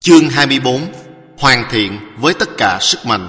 Chương 24. Hoàn thiện với tất cả sức mạnh.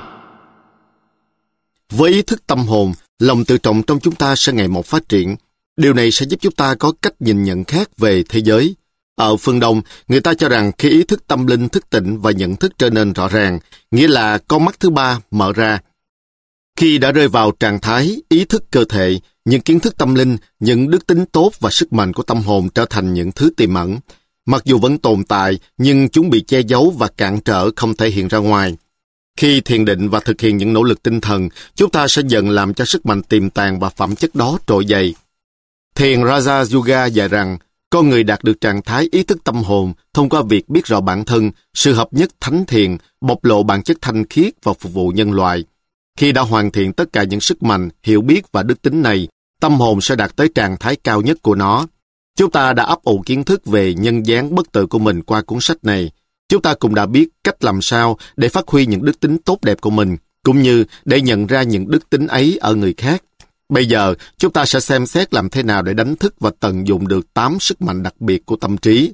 Với ý thức tâm hồn, lòng tự trọng trong chúng ta sẽ ngày một phát triển. Điều này sẽ giúp chúng ta có cách nhìn nhận khác về thế giới. Ở phương Đông, người ta cho rằng khi ý thức tâm linh thức tỉnh và nhận thức trở nên rõ ràng, nghĩa là con mắt thứ ba mở ra. Khi đã rơi vào trạng thái ý thức cơ thể, những kiến thức tâm linh, những đức tính tốt và sức mạnh của tâm hồn trở thành những thứ tiềm ẩn. Mặc dù vẫn tồn tại, nhưng chúng bị che giấu và cản trở không thể hiện ra ngoài. Khi thiền định và thực hiện những nỗ lực tinh thần, chúng ta sẽ dần làm cho sức mạnh tiềm tàng và phẩm chất đó trỗi dậy. Thiền Raja Yoga dạy rằng, con người đạt được trạng thái ý thức tâm hồn thông qua việc biết rõ bản thân, sự hợp nhất thánh thiền, bộc lộ bản chất thanh khiết và phục vụ nhân loại. Khi đã hoàn thiện tất cả những sức mạnh, hiểu biết và đức tính này, tâm hồn sẽ đạt tới trạng thái cao nhất của nó. Chúng ta đã ấp ủ kiến thức về nhân dáng bất tử của mình qua cuốn sách này. Chúng ta cũng đã biết cách làm sao để phát huy những đức tính tốt đẹp của mình, cũng như để nhận ra những đức tính ấy ở người khác. Bây giờ, chúng ta sẽ xem xét làm thế nào để đánh thức và tận dụng được 8 sức mạnh đặc biệt của tâm trí.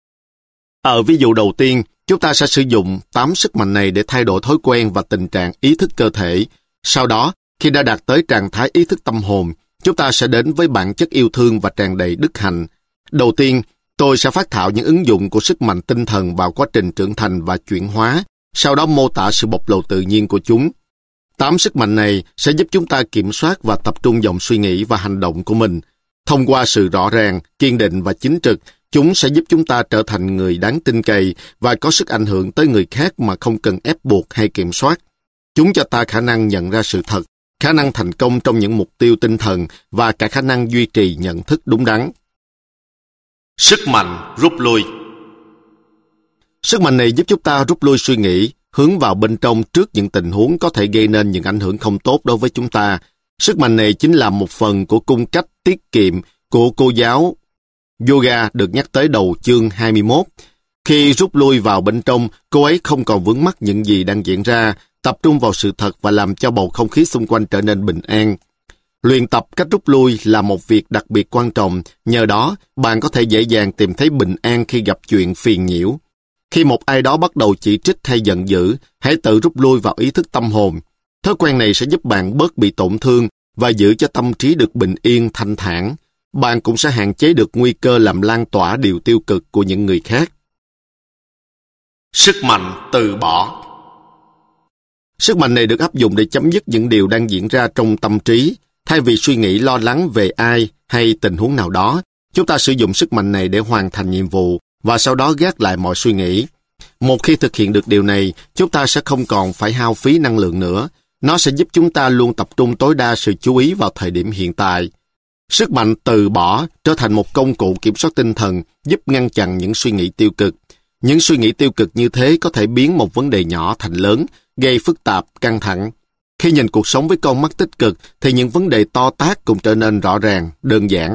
Ở ví dụ đầu tiên, chúng ta sẽ sử dụng 8 sức mạnh này để thay đổi thói quen và tình trạng ý thức cơ thể. Sau đó, khi đã đạt tới trạng thái ý thức tâm hồn, chúng ta sẽ đến với bản chất yêu thương và tràn đầy đức hạnh. Đầu tiên, tôi sẽ phát thảo những ứng dụng của sức mạnh tinh thần vào quá trình trưởng thành và chuyển hóa, sau đó mô tả sự bộc lộ tự nhiên của chúng. 8 sức mạnh này sẽ giúp chúng ta kiểm soát và tập trung dòng suy nghĩ và hành động của mình. Thông qua sự rõ ràng, kiên định và chính trực, chúng sẽ giúp chúng ta trở thành người đáng tin cậy và có sức ảnh hưởng tới người khác mà không cần ép buộc hay kiểm soát. Chúng cho ta khả năng nhận ra sự thật, khả năng thành công trong những mục tiêu tinh thần và cả khả năng duy trì nhận thức đúng đắn. Sức mạnh rút lui. Sức mạnh này giúp chúng ta rút lui suy nghĩ, hướng vào bên trong trước những tình huống có thể gây nên những ảnh hưởng không tốt đối với chúng ta. Sức mạnh này chính là một phần của cung cách tiết kiệm của cô giáo yoga được nhắc tới đầu chương 21. Khi rút lui vào bên trong, cô ấy không còn vướng mắc những gì đang diễn ra, tập trung vào sự thật và làm cho bầu không khí xung quanh trở nên bình an. Luyện tập cách rút lui là một việc đặc biệt quan trọng, nhờ đó bạn có thể dễ dàng tìm thấy bình an khi gặp chuyện phiền nhiễu. Khi một ai đó bắt đầu chỉ trích hay giận dữ, hãy tự rút lui vào ý thức tâm hồn. Thói quen này sẽ giúp bạn bớt bị tổn thương và giữ cho tâm trí được bình yên, thanh thản. Bạn cũng sẽ hạn chế được nguy cơ làm lan tỏa điều tiêu cực của những người khác. Sức mạnh từ bỏ. Sức mạnh này được áp dụng để chấm dứt những điều đang diễn ra trong tâm trí. Thay vì suy nghĩ lo lắng về ai hay tình huống nào đó, chúng ta sử dụng sức mạnh này để hoàn thành nhiệm vụ và sau đó gác lại mọi suy nghĩ. Một khi thực hiện được điều này, chúng ta sẽ không còn phải hao phí năng lượng nữa. Nó sẽ giúp chúng ta luôn tập trung tối đa sự chú ý vào thời điểm hiện tại. Sức mạnh từ bỏ trở thành một công cụ kiểm soát tinh thần, giúp ngăn chặn những suy nghĩ tiêu cực. Những suy nghĩ tiêu cực như thế có thể biến một vấn đề nhỏ thành lớn, gây phức tạp, căng thẳng. Khi nhìn cuộc sống với con mắt tích cực, thì những vấn đề to tát cũng trở nên rõ ràng, đơn giản.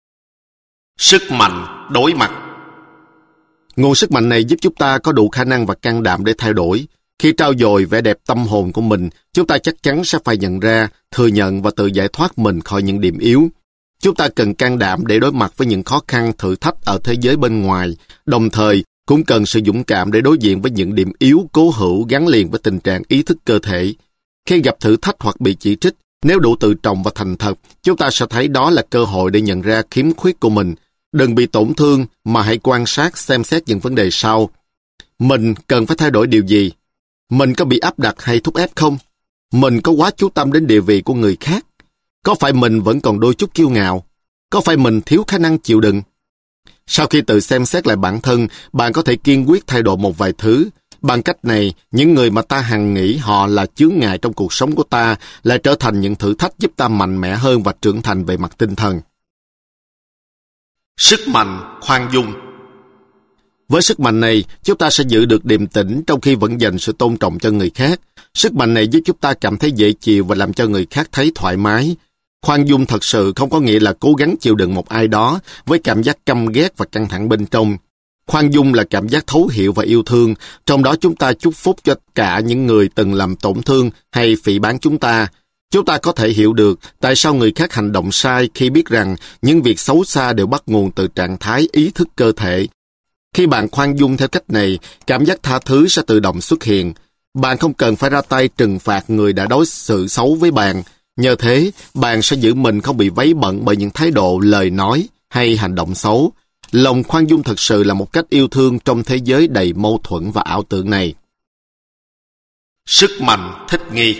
Sức mạnh đối mặt. Nguồn sức mạnh này giúp chúng ta có đủ khả năng và can đảm để thay đổi. Khi trau dồi vẻ đẹp tâm hồn của mình, chúng ta chắc chắn sẽ phải nhận ra, thừa nhận và tự giải thoát mình khỏi những điểm yếu. Chúng ta cần can đảm để đối mặt với những khó khăn, thử thách ở thế giới bên ngoài, đồng thời cũng cần sự dũng cảm để đối diện với những điểm yếu cố hữu gắn liền với tình trạng ý thức cơ thể. Khi gặp thử thách hoặc bị chỉ trích, nếu đủ tự trọng và thành thật, chúng ta sẽ thấy đó là cơ hội để nhận ra khiếm khuyết của mình. Đừng bị tổn thương mà hãy quan sát xem xét những vấn đề sau. Mình cần phải thay đổi điều gì? Mình có bị áp đặt hay thúc ép không? Mình có quá chú tâm đến địa vị của người khác? Có phải mình vẫn còn đôi chút kiêu ngạo? Có phải mình thiếu khả năng chịu đựng? Sau khi tự xem xét lại bản thân, bạn có thể kiên quyết thay đổi một vài thứ. Bằng cách này, những người mà ta hằng nghĩ họ là chướng ngại trong cuộc sống của ta lại trở thành những thử thách giúp ta mạnh mẽ hơn và trưởng thành về mặt tinh thần. Sức mạnh khoan dung. Với sức mạnh này, chúng ta sẽ giữ được điềm tĩnh trong khi vẫn dành sự tôn trọng cho người khác. Sức mạnh này giúp chúng ta cảm thấy dễ chịu và làm cho người khác thấy thoải mái. Khoan dung thật sự không có nghĩa là cố gắng chịu đựng một ai đó với cảm giác căm ghét và căng thẳng bên trong. Khoan dung là cảm giác thấu hiểu và yêu thương, trong đó chúng ta chúc phúc cho cả những người từng làm tổn thương hay phỉ báng chúng ta. Chúng ta có thể hiểu được tại sao người khác hành động sai khi biết rằng những việc xấu xa đều bắt nguồn từ trạng thái ý thức cơ thể. Khi bạn khoan dung theo cách này, cảm giác tha thứ sẽ tự động xuất hiện. Bạn không cần phải ra tay trừng phạt người đã đối xử xấu với bạn. Nhờ thế, bạn sẽ giữ mình không bị vấy bận bởi những thái độ, lời nói hay hành động xấu. Lòng khoan dung thật sự là một cách yêu thương trong thế giới đầy mâu thuẫn và ảo tưởng này. Sức mạnh thích nghi.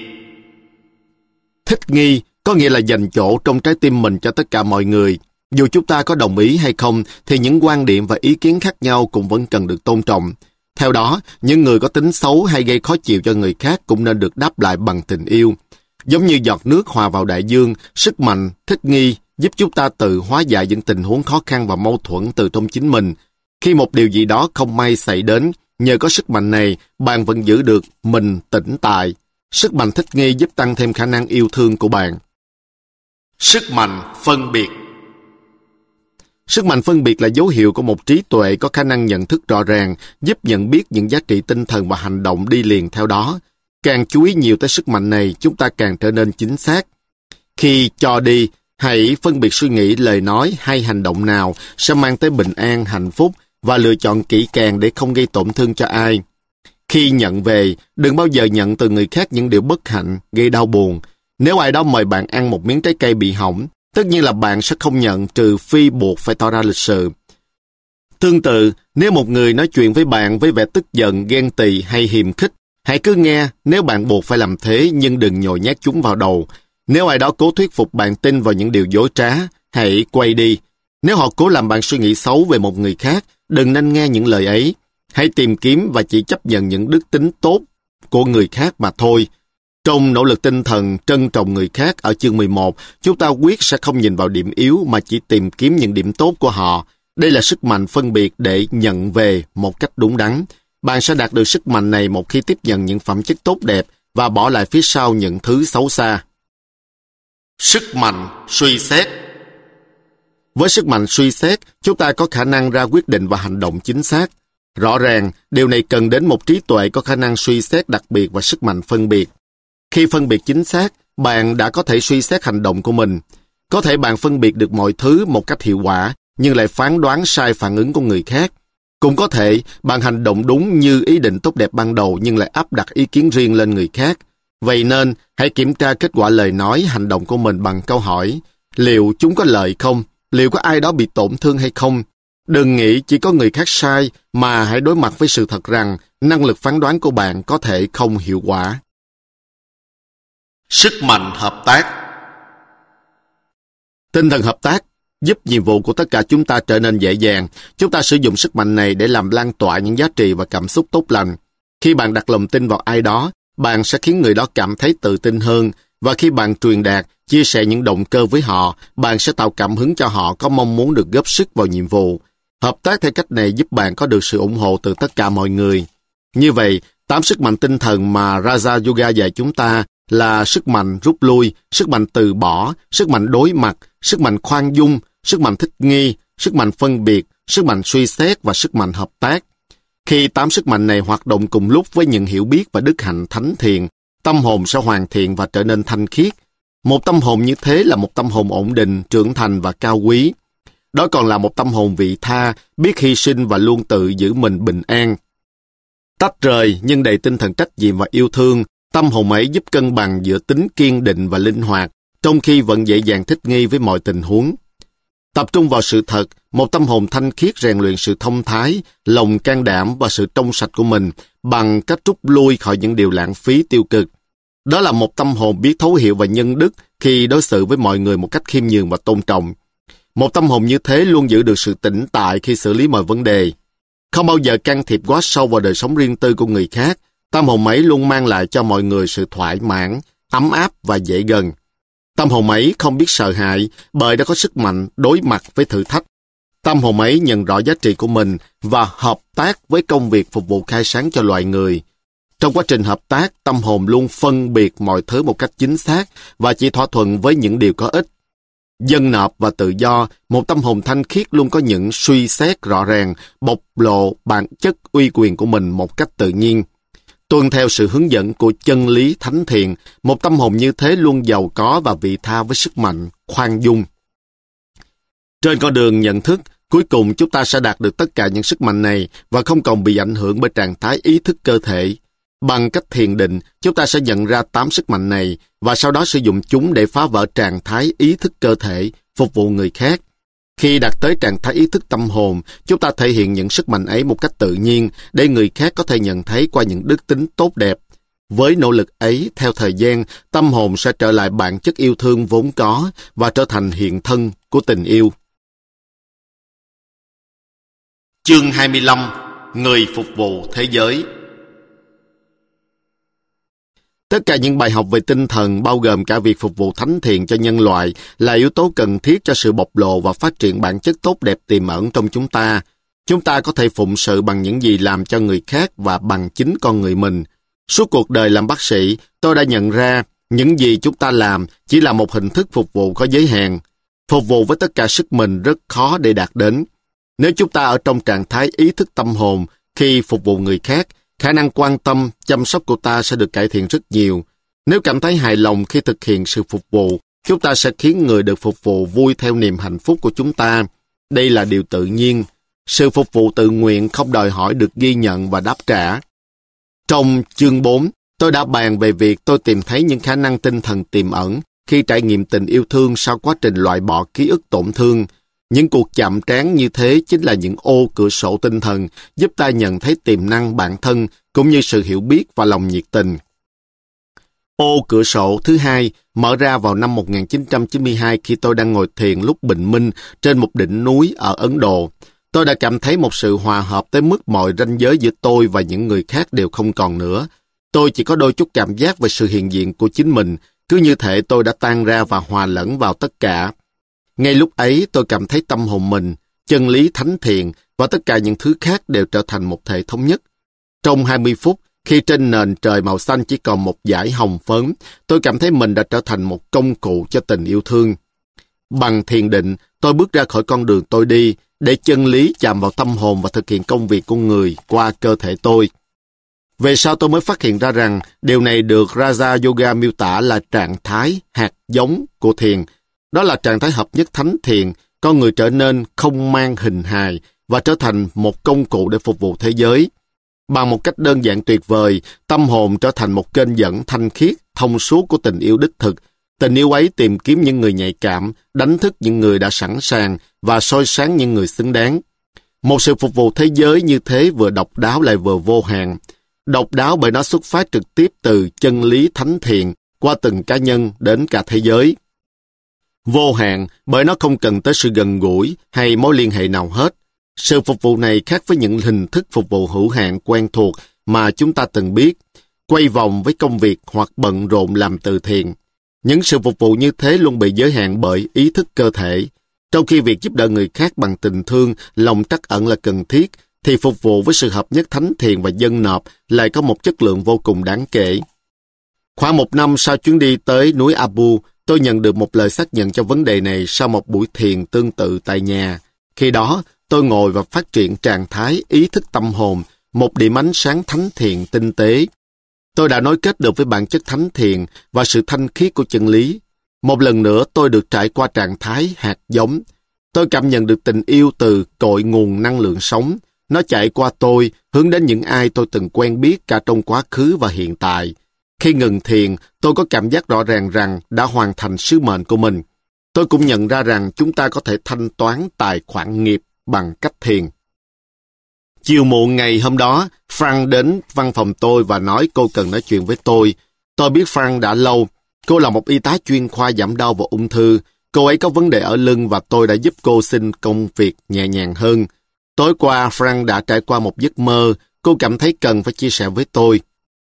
Thích nghi có nghĩa là dành chỗ trong trái tim mình cho tất cả mọi người. Dù chúng ta có đồng ý hay không, thì những quan điểm và ý kiến khác nhau cũng vẫn cần được tôn trọng. Theo đó, những người có tính xấu hay gây khó chịu cho người khác cũng nên được đáp lại bằng tình yêu. Giống như giọt nước hòa vào đại dương, sức mạnh, thích nghi giúp chúng ta tự hóa giải những tình huống khó khăn và mâu thuẫn từ trong chính mình. Khi một điều gì đó không may xảy đến, nhờ có sức mạnh này, bạn vẫn giữ được mình tĩnh tại. Sức mạnh thích nghi giúp tăng thêm khả năng yêu thương của bạn. Sức mạnh phân biệt. Sức mạnh phân biệt là dấu hiệu của một trí tuệ có khả năng nhận thức rõ ràng, giúp nhận biết những giá trị tinh thần và hành động đi liền theo đó. Càng chú ý nhiều tới sức mạnh này, chúng ta càng trở nên chính xác. Khi cho đi, hãy phân biệt suy nghĩ, lời nói hay hành động nào sẽ mang tới bình an, hạnh phúc và lựa chọn kỹ càng để không gây tổn thương cho ai. Khi nhận về, đừng bao giờ nhận từ người khác những điều bất hạnh, gây đau buồn. Nếu ai đó mời bạn ăn một miếng trái cây bị hỏng, tất nhiên là bạn sẽ không nhận trừ phi buộc phải tỏ ra lịch sự. Tương tự, nếu một người nói chuyện với bạn với vẻ tức giận, ghen tị hay hiềm khích, hãy cứ nghe nếu bạn buộc phải làm thế nhưng đừng nhồi nhét chúng vào đầu. Nếu ai đó cố thuyết phục bạn tin vào những điều dối trá, hãy quay đi. Nếu họ cố làm bạn suy nghĩ xấu về một người khác, đừng nên nghe những lời ấy. Hãy tìm kiếm và chỉ chấp nhận những đức tính tốt của người khác mà thôi. Trong nỗ lực tinh thần trân trọng người khác ở chương 11, chúng ta quyết sẽ không nhìn vào điểm yếu mà chỉ tìm kiếm những điểm tốt của họ. Đây là sức mạnh phân biệt để nhận về một cách đúng đắn. Bạn sẽ đạt được sức mạnh này một khi tiếp nhận những phẩm chất tốt đẹp và bỏ lại phía sau những thứ xấu xa. Sức mạnh suy xét. Với sức mạnh suy xét, chúng ta có khả năng ra quyết định và hành động chính xác. Rõ ràng, điều này cần đến một trí tuệ có khả năng suy xét đặc biệt và sức mạnh phân biệt. Khi phân biệt chính xác, bạn đã có thể suy xét hành động của mình. Có thể bạn phân biệt được mọi thứ một cách hiệu quả, nhưng lại phán đoán sai phản ứng của người khác. Cũng có thể bạn hành động đúng như ý định tốt đẹp ban đầu nhưng lại áp đặt ý kiến riêng lên người khác. Vậy nên, hãy kiểm tra kết quả lời nói, hành động của mình bằng câu hỏi: liệu chúng có lợi không? Liệu có ai đó bị tổn thương hay không? Đừng nghĩ chỉ có người khác sai, mà hãy đối mặt với sự thật rằng năng lực phán đoán của bạn có thể không hiệu quả. Sức mạnh hợp tác. Tinh thần hợp tác giúp nhiệm vụ của tất cả chúng ta trở nên dễ dàng. Chúng ta sử dụng sức mạnh này để làm lan tỏa những giá trị và cảm xúc tốt lành. Khi bạn đặt lòng tin vào ai đó, bạn sẽ khiến người đó cảm thấy tự tin hơn, và khi bạn truyền đạt, chia sẻ những động cơ với họ, bạn sẽ tạo cảm hứng cho họ có mong muốn được góp sức vào nhiệm vụ. Hợp tác theo cách này giúp bạn có được sự ủng hộ từ tất cả mọi người. Như vậy, 8 sức mạnh tinh thần mà Raja Yoga dạy chúng ta là sức mạnh rút lui, sức mạnh từ bỏ, sức mạnh đối mặt, sức mạnh khoan dung, sức mạnh thích nghi, sức mạnh phân biệt, sức mạnh suy xét và sức mạnh hợp tác. Khi 8 sức mạnh này hoạt động cùng lúc với những hiểu biết và đức hạnh thánh thiện, tâm hồn sẽ hoàn thiện và trở nên thanh khiết. Một tâm hồn như thế là một tâm hồn ổn định, trưởng thành và cao quý. Đó còn là một tâm hồn vị tha, biết hy sinh và luôn tự giữ mình bình an. Tách rời nhưng đầy tinh thần trách nhiệm và yêu thương, tâm hồn ấy giúp cân bằng giữa tính kiên định và linh hoạt, trong khi vẫn dễ dàng thích nghi với mọi tình huống. Tập trung vào sự thật, một tâm hồn thanh khiết rèn luyện sự thông thái, lòng can đảm và sự trong sạch của mình bằng cách rút lui khỏi những điều lãng phí tiêu cực. Đó là một tâm hồn biết thấu hiểu và nhân đức khi đối xử với mọi người một cách khiêm nhường và tôn trọng. Một tâm hồn như thế luôn giữ được sự tĩnh tại khi xử lý mọi vấn đề. Không bao giờ can thiệp quá sâu vào đời sống riêng tư của người khác, tâm hồn ấy luôn mang lại cho mọi người sự thỏa mãn, ấm áp và dễ gần. Tâm hồn ấy không biết sợ hãi bởi đã có sức mạnh đối mặt với thử thách. Tâm hồn ấy nhận rõ giá trị của mình và hợp tác với công việc phục vụ khai sáng cho loài người. Trong quá trình hợp tác, tâm hồn luôn phân biệt mọi thứ một cách chính xác và chỉ thỏa thuận với những điều có ích. Dân nộp và tự do, một tâm hồn thanh khiết luôn có những suy xét rõ ràng, bộc lộ bản chất uy quyền của mình một cách tự nhiên. Tuân theo sự hướng dẫn của chân lý thánh thiện, một tâm hồn như thế luôn giàu có và vị tha với sức mạnh, khoan dung. Trên con đường nhận thức, Cuối cùng chúng ta sẽ đạt được tất cả những sức mạnh này và không còn bị ảnh hưởng bởi trạng thái ý thức cơ thể. Bằng cách thiền định, chúng ta sẽ nhận ra 8 sức mạnh này và sau đó sử dụng chúng để phá vỡ trạng thái ý thức cơ thể, phục vụ người khác. Khi đạt tới trạng thái ý thức tâm hồn, chúng ta thể hiện những sức mạnh ấy một cách tự nhiên để người khác có thể nhận thấy qua những đức tính tốt đẹp. Với nỗ lực ấy, theo thời gian, tâm hồn sẽ trở lại bản chất yêu thương vốn có và trở thành hiện thân của tình yêu. Chương 25. Người phục vụ thế giới. Tất cả những bài học về tinh thần, bao gồm cả việc phục vụ thánh thiện cho nhân loại, là yếu tố cần thiết cho sự bộc lộ và phát triển bản chất tốt đẹp tiềm ẩn trong chúng ta. Chúng ta có thể phụng sự bằng những gì làm cho người khác và bằng chính con người mình. Suốt cuộc đời làm bác sĩ, tôi đã nhận ra những gì chúng ta làm chỉ là một hình thức phục vụ có giới hạn. Phục vụ với tất cả sức mình rất khó để đạt đến. Nếu chúng ta ở trong trạng thái ý thức tâm hồn khi phục vụ người khác, khả năng quan tâm, chăm sóc của ta sẽ được cải thiện rất nhiều. Nếu cảm thấy hài lòng khi thực hiện sự phục vụ, chúng ta sẽ khiến người được phục vụ vui theo niềm hạnh phúc của chúng ta. Đây là điều tự nhiên. Sự phục vụ tự nguyện không đòi hỏi được ghi nhận và đáp trả. Trong chương 4, tôi đã bàn về việc tôi tìm thấy những khả năng tinh thần tiềm ẩn khi trải nghiệm tình yêu thương sau quá trình loại bỏ ký ức tổn thương. Những cuộc chạm trán như thế chính là những ô cửa sổ tinh thần giúp ta nhận thấy tiềm năng bản thân cũng như sự hiểu biết và lòng nhiệt tình. Ô cửa sổ thứ hai mở ra vào năm 1992 khi tôi đang ngồi thiền lúc bình minh trên một đỉnh núi ở Ấn Độ. Tôi đã cảm thấy một sự hòa hợp tới mức mọi ranh giới giữa tôi và những người khác đều không còn nữa. Tôi chỉ có đôi chút cảm giác về sự hiện diện của chính mình, cứ như thể tôi đã tan ra và hòa lẫn vào tất cả. Ngay lúc ấy tôi cảm thấy tâm hồn mình, chân lý thánh thiện và tất cả những thứ khác đều trở thành một thể thống nhất. Trong 20 phút, khi trên nền trời màu xanh chỉ còn một dải hồng phớn, tôi cảm thấy mình đã trở thành một công cụ cho tình yêu thương. Bằng thiền định, tôi bước ra khỏi con đường tôi đi, để chân lý chạm vào tâm hồn và thực hiện công việc của người qua cơ thể tôi. Về sau tôi mới phát hiện ra rằng điều này được Raja Yoga miêu tả là trạng thái hạt giống của thiền. Đó là trạng thái hợp nhất thánh thiện, con người trở nên không mang hình hài và trở thành một công cụ để phục vụ thế giới. Bằng một cách đơn giản tuyệt vời, tâm hồn trở thành một kênh dẫn thanh khiết, thông suốt của tình yêu đích thực. Tình yêu ấy tìm kiếm những người nhạy cảm, đánh thức những người đã sẵn sàng và soi sáng những người xứng đáng. Một sự phục vụ thế giới như thế vừa độc đáo lại vừa vô hạn. Độc đáo bởi nó xuất phát trực tiếp từ chân lý thánh thiện qua từng cá nhân đến cả thế giới. Vô hạn bởi nó không cần tới sự gần gũi hay mối liên hệ nào hết. Sự phục vụ này khác với những hình thức phục vụ hữu hạn quen thuộc mà chúng ta từng biết, quay vòng với công việc hoặc bận rộn làm từ thiện. Những sự phục vụ như thế luôn bị giới hạn bởi ý thức cơ thể. Trong khi việc giúp đỡ người khác bằng tình thương, lòng trắc ẩn là cần thiết, thì phục vụ với sự hợp nhất thánh thiện và dâng nộp lại có một chất lượng vô cùng đáng kể. Khoảng 1 năm sau chuyến đi tới núi Abu, tôi nhận được một lời xác nhận cho vấn đề này sau một buổi thiền tương tự tại nhà. Khi đó, tôi ngồi và phát triển trạng thái ý thức tâm hồn, một điểm ánh sáng thánh thiện tinh tế. Tôi đã nối kết được với bản chất thánh thiện và sự thanh khiết của chân lý. Một lần nữa tôi được trải qua trạng thái hạt giống. Tôi cảm nhận được tình yêu từ cội nguồn năng lượng sống. Nó chạy qua tôi, hướng đến những ai tôi từng quen biết cả trong quá khứ và hiện tại. Khi ngừng thiền, tôi có cảm giác rõ ràng rằng đã hoàn thành sứ mệnh của mình. Tôi cũng nhận ra rằng chúng ta có thể thanh toán tài khoản nghiệp bằng cách thiền. Chiều muộn ngày hôm đó, Frank đến văn phòng tôi và nói cô cần nói chuyện với tôi. Tôi biết Frank đã lâu. Cô là một y tá chuyên khoa giảm đau và ung thư. Cô ấy có vấn đề ở lưng và tôi đã giúp cô xin công việc nhẹ nhàng hơn. Tối qua, Frank đã trải qua một giấc mơ. Cô cảm thấy cần phải chia sẻ với tôi.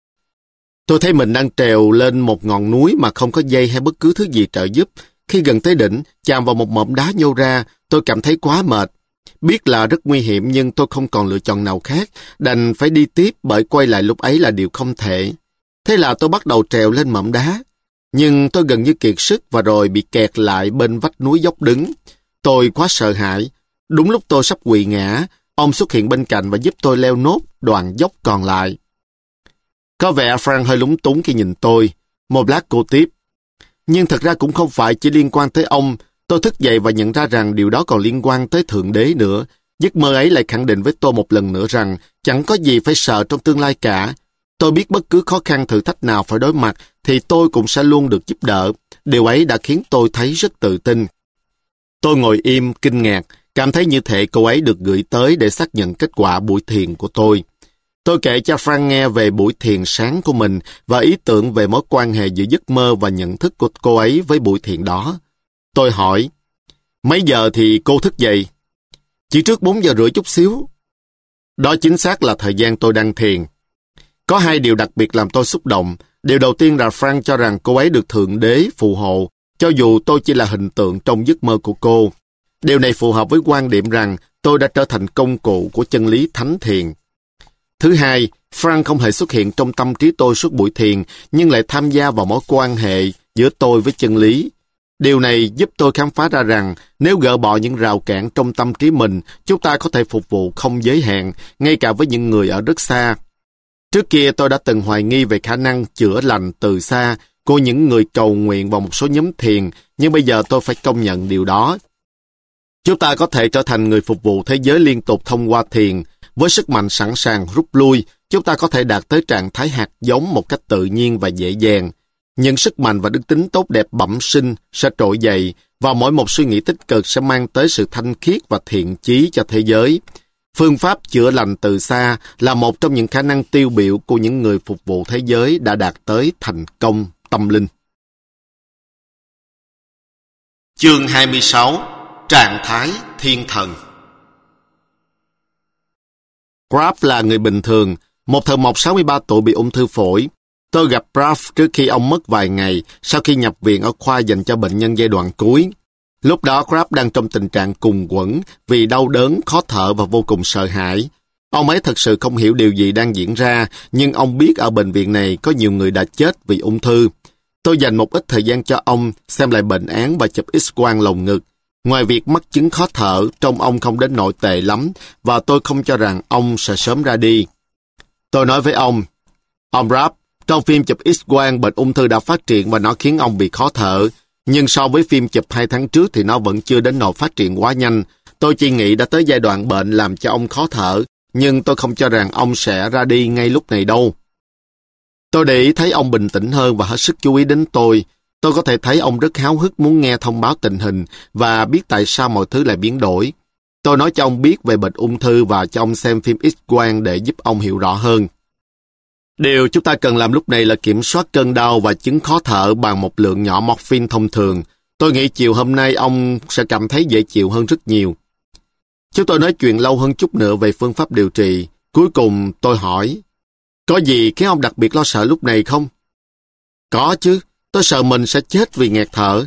Tôi thấy mình đang trèo lên một ngọn núi mà không có dây hay bất cứ thứ gì trợ giúp. Khi gần tới đỉnh, chạm vào một mỏm đá nhô ra, tôi cảm thấy quá mệt. Biết là rất nguy hiểm nhưng tôi không còn lựa chọn nào khác, đành phải đi tiếp bởi quay lại lúc ấy là điều không thể. Thế là tôi bắt đầu trèo lên mỏm đá. Nhưng tôi gần như kiệt sức và rồi bị kẹt lại bên vách núi dốc đứng. Tôi quá sợ hãi. Đúng lúc tôi sắp quỵ ngã, ông xuất hiện bên cạnh và giúp tôi leo nốt đoạn dốc còn lại. Có vẻ Frank hơi lúng túng khi nhìn tôi. Một lát cô tiếp. Nhưng thật ra cũng không phải chỉ liên quan tới ông. Tôi thức dậy và nhận ra rằng điều đó còn liên quan tới Thượng Đế nữa. Giấc mơ ấy lại khẳng định với tôi một lần nữa rằng chẳng có gì phải sợ trong tương lai cả. Tôi biết bất cứ khó khăn thử thách nào phải đối mặt thì tôi cũng sẽ luôn được giúp đỡ. Điều ấy đã khiến tôi thấy rất tự tin. Tôi ngồi im, kinh ngạc, cảm thấy như thể cô ấy được gửi tới để xác nhận kết quả buổi thiền của tôi. Tôi kể cho Frank nghe về buổi thiền sáng của mình và ý tưởng về mối quan hệ giữa giấc mơ và nhận thức của cô ấy với buổi thiền đó. Tôi hỏi, mấy giờ thì cô thức dậy? Chỉ trước 4 giờ rưỡi chút xíu. Đó chính xác là thời gian tôi đang thiền. Có hai điều đặc biệt làm tôi xúc động. Điều đầu tiên là Frank cho rằng cô ấy được Thượng Đế phù hộ, cho dù tôi chỉ là hình tượng trong giấc mơ của cô. Điều này phù hợp với quan điểm rằng tôi đã trở thành công cụ của chân lý thánh thiền. Thứ hai, Frank không hề xuất hiện trong tâm trí tôi suốt buổi thiền, nhưng lại tham gia vào mối quan hệ giữa tôi với chân lý. Điều này giúp tôi khám phá ra rằng nếu gỡ bỏ những rào cản trong tâm trí mình, chúng ta có thể phục vụ không giới hạn, ngay cả với những người ở rất xa. Trước kia tôi đã từng hoài nghi về khả năng chữa lành từ xa của những người cầu nguyện vào một số nhóm thiền, nhưng bây giờ tôi phải công nhận điều đó. Chúng ta có thể trở thành người phục vụ thế giới liên tục thông qua thiền. Với sức mạnh sẵn sàng rút lui, chúng ta có thể đạt tới trạng thái hạt giống một cách tự nhiên và dễ dàng. Những sức mạnh và đức tính tốt đẹp bẩm sinh sẽ trỗi dậy và mỗi một suy nghĩ tích cực sẽ mang tới sự thanh khiết và thiện chí cho thế giới. Phương pháp chữa lành từ xa là một trong những khả năng tiêu biểu của những người phục vụ thế giới đã đạt tới thành công tâm linh. Chương 26. Trạng thái thiên thần. Brad là người bình thường, một thợ mộc 63 tuổi bị ung thư phổi. Tôi gặp Brad trước khi ông mất vài ngày sau khi nhập viện ở khoa dành cho bệnh nhân giai đoạn cuối. Lúc đó Brad đang trong tình trạng cùng quẫn vì đau đớn, khó thở và vô cùng sợ hãi. Ông ấy thật sự không hiểu điều gì đang diễn ra, nhưng ông biết ở bệnh viện này có nhiều người đã chết vì ung thư. Tôi dành một ít thời gian cho ông xem lại bệnh án và chụp X-quang lồng ngực. Ngoài việc mắc chứng khó thở, trông ông không đến nỗi tệ lắm và tôi không cho rằng ông sẽ sớm ra đi. Tôi nói với ông Brad, trong phim chụp X-quang bệnh ung thư đã phát triển và nó khiến ông bị khó thở. Nhưng so với phim chụp 2 tháng trước thì nó vẫn chưa đến nỗi phát triển quá nhanh. Tôi chỉ nghĩ đã tới giai đoạn bệnh làm cho ông khó thở, nhưng tôi không cho rằng ông sẽ ra đi ngay lúc này đâu. Tôi để ý thấy ông bình tĩnh hơn và hết sức chú ý đến tôi. Tôi có thể thấy ông rất háo hức muốn nghe thông báo tình hình và biết tại sao mọi thứ lại biến đổi. Tôi nói cho ông biết về bệnh ung thư và cho ông xem phim X-quang để giúp ông hiểu rõ hơn. Điều chúng ta cần làm lúc này là kiểm soát cơn đau và chứng khó thở bằng một lượng nhỏ morphine thông thường. Tôi nghĩ chiều hôm nay ông sẽ cảm thấy dễ chịu hơn rất nhiều. Chúng tôi nói chuyện lâu hơn chút nữa về phương pháp điều trị. Cuối cùng tôi hỏi, có gì khiến ông đặc biệt lo sợ lúc này không? Có chứ, tôi sợ mình sẽ chết vì nghẹt thở.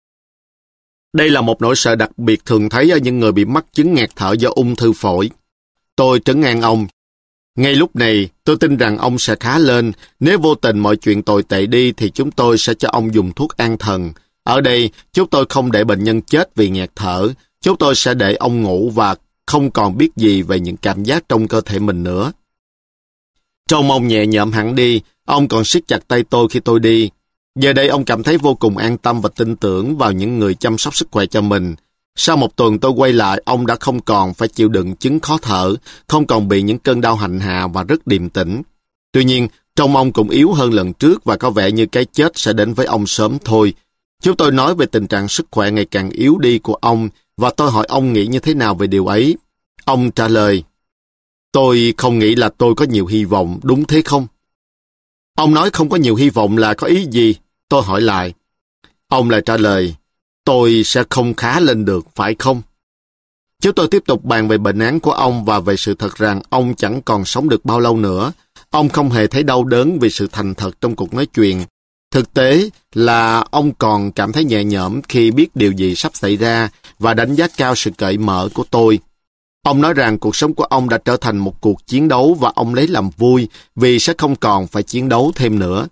Đây là một nỗi sợ đặc biệt thường thấy ở những người bị mắc chứng nghẹt thở do ung thư phổi. Tôi trấn an ông. Ngay lúc này, tôi tin rằng ông sẽ khá lên. Nếu vô tình mọi chuyện tồi tệ đi thì chúng tôi sẽ cho ông dùng thuốc an thần. Ở đây, chúng tôi không để bệnh nhân chết vì nghẹt thở. Chúng tôi sẽ để ông ngủ và không còn biết gì về những cảm giác trong cơ thể mình nữa. Trông ông nhẹ nhõm hẳn đi, ông còn siết chặt tay tôi khi tôi đi. Giờ đây ông cảm thấy vô cùng an tâm và tin tưởng vào những người chăm sóc sức khỏe cho mình. Sau một tuần tôi quay lại, ông đã không còn phải chịu đựng chứng khó thở, không còn bị những cơn đau hành hạ và rất điềm tĩnh. Tuy nhiên, trông ông cũng yếu hơn lần trước và có vẻ như cái chết sẽ đến với ông sớm thôi. Chúng tôi nói về tình trạng sức khỏe ngày càng yếu đi của ông và tôi hỏi ông nghĩ như thế nào về điều ấy. Ông trả lời, tôi không nghĩ là tôi có nhiều hy vọng, đúng thế không? Ông nói không có nhiều hy vọng là có ý gì? Tôi hỏi lại. Ông lại trả lời, tôi sẽ không khá lên được, phải không? Chúng tôi tiếp tục bàn về bệnh án của ông và về sự thật rằng ông chẳng còn sống được bao lâu nữa. Ông không hề thấy đau đớn vì sự thành thật trong cuộc nói chuyện. Thực tế là ông còn cảm thấy nhẹ nhõm khi biết điều gì sắp xảy ra và đánh giá cao sự cởi mở của tôi. Ông nói rằng cuộc sống của ông đã trở thành một cuộc chiến đấu và ông lấy làm vui vì sẽ không còn phải chiến đấu thêm nữa.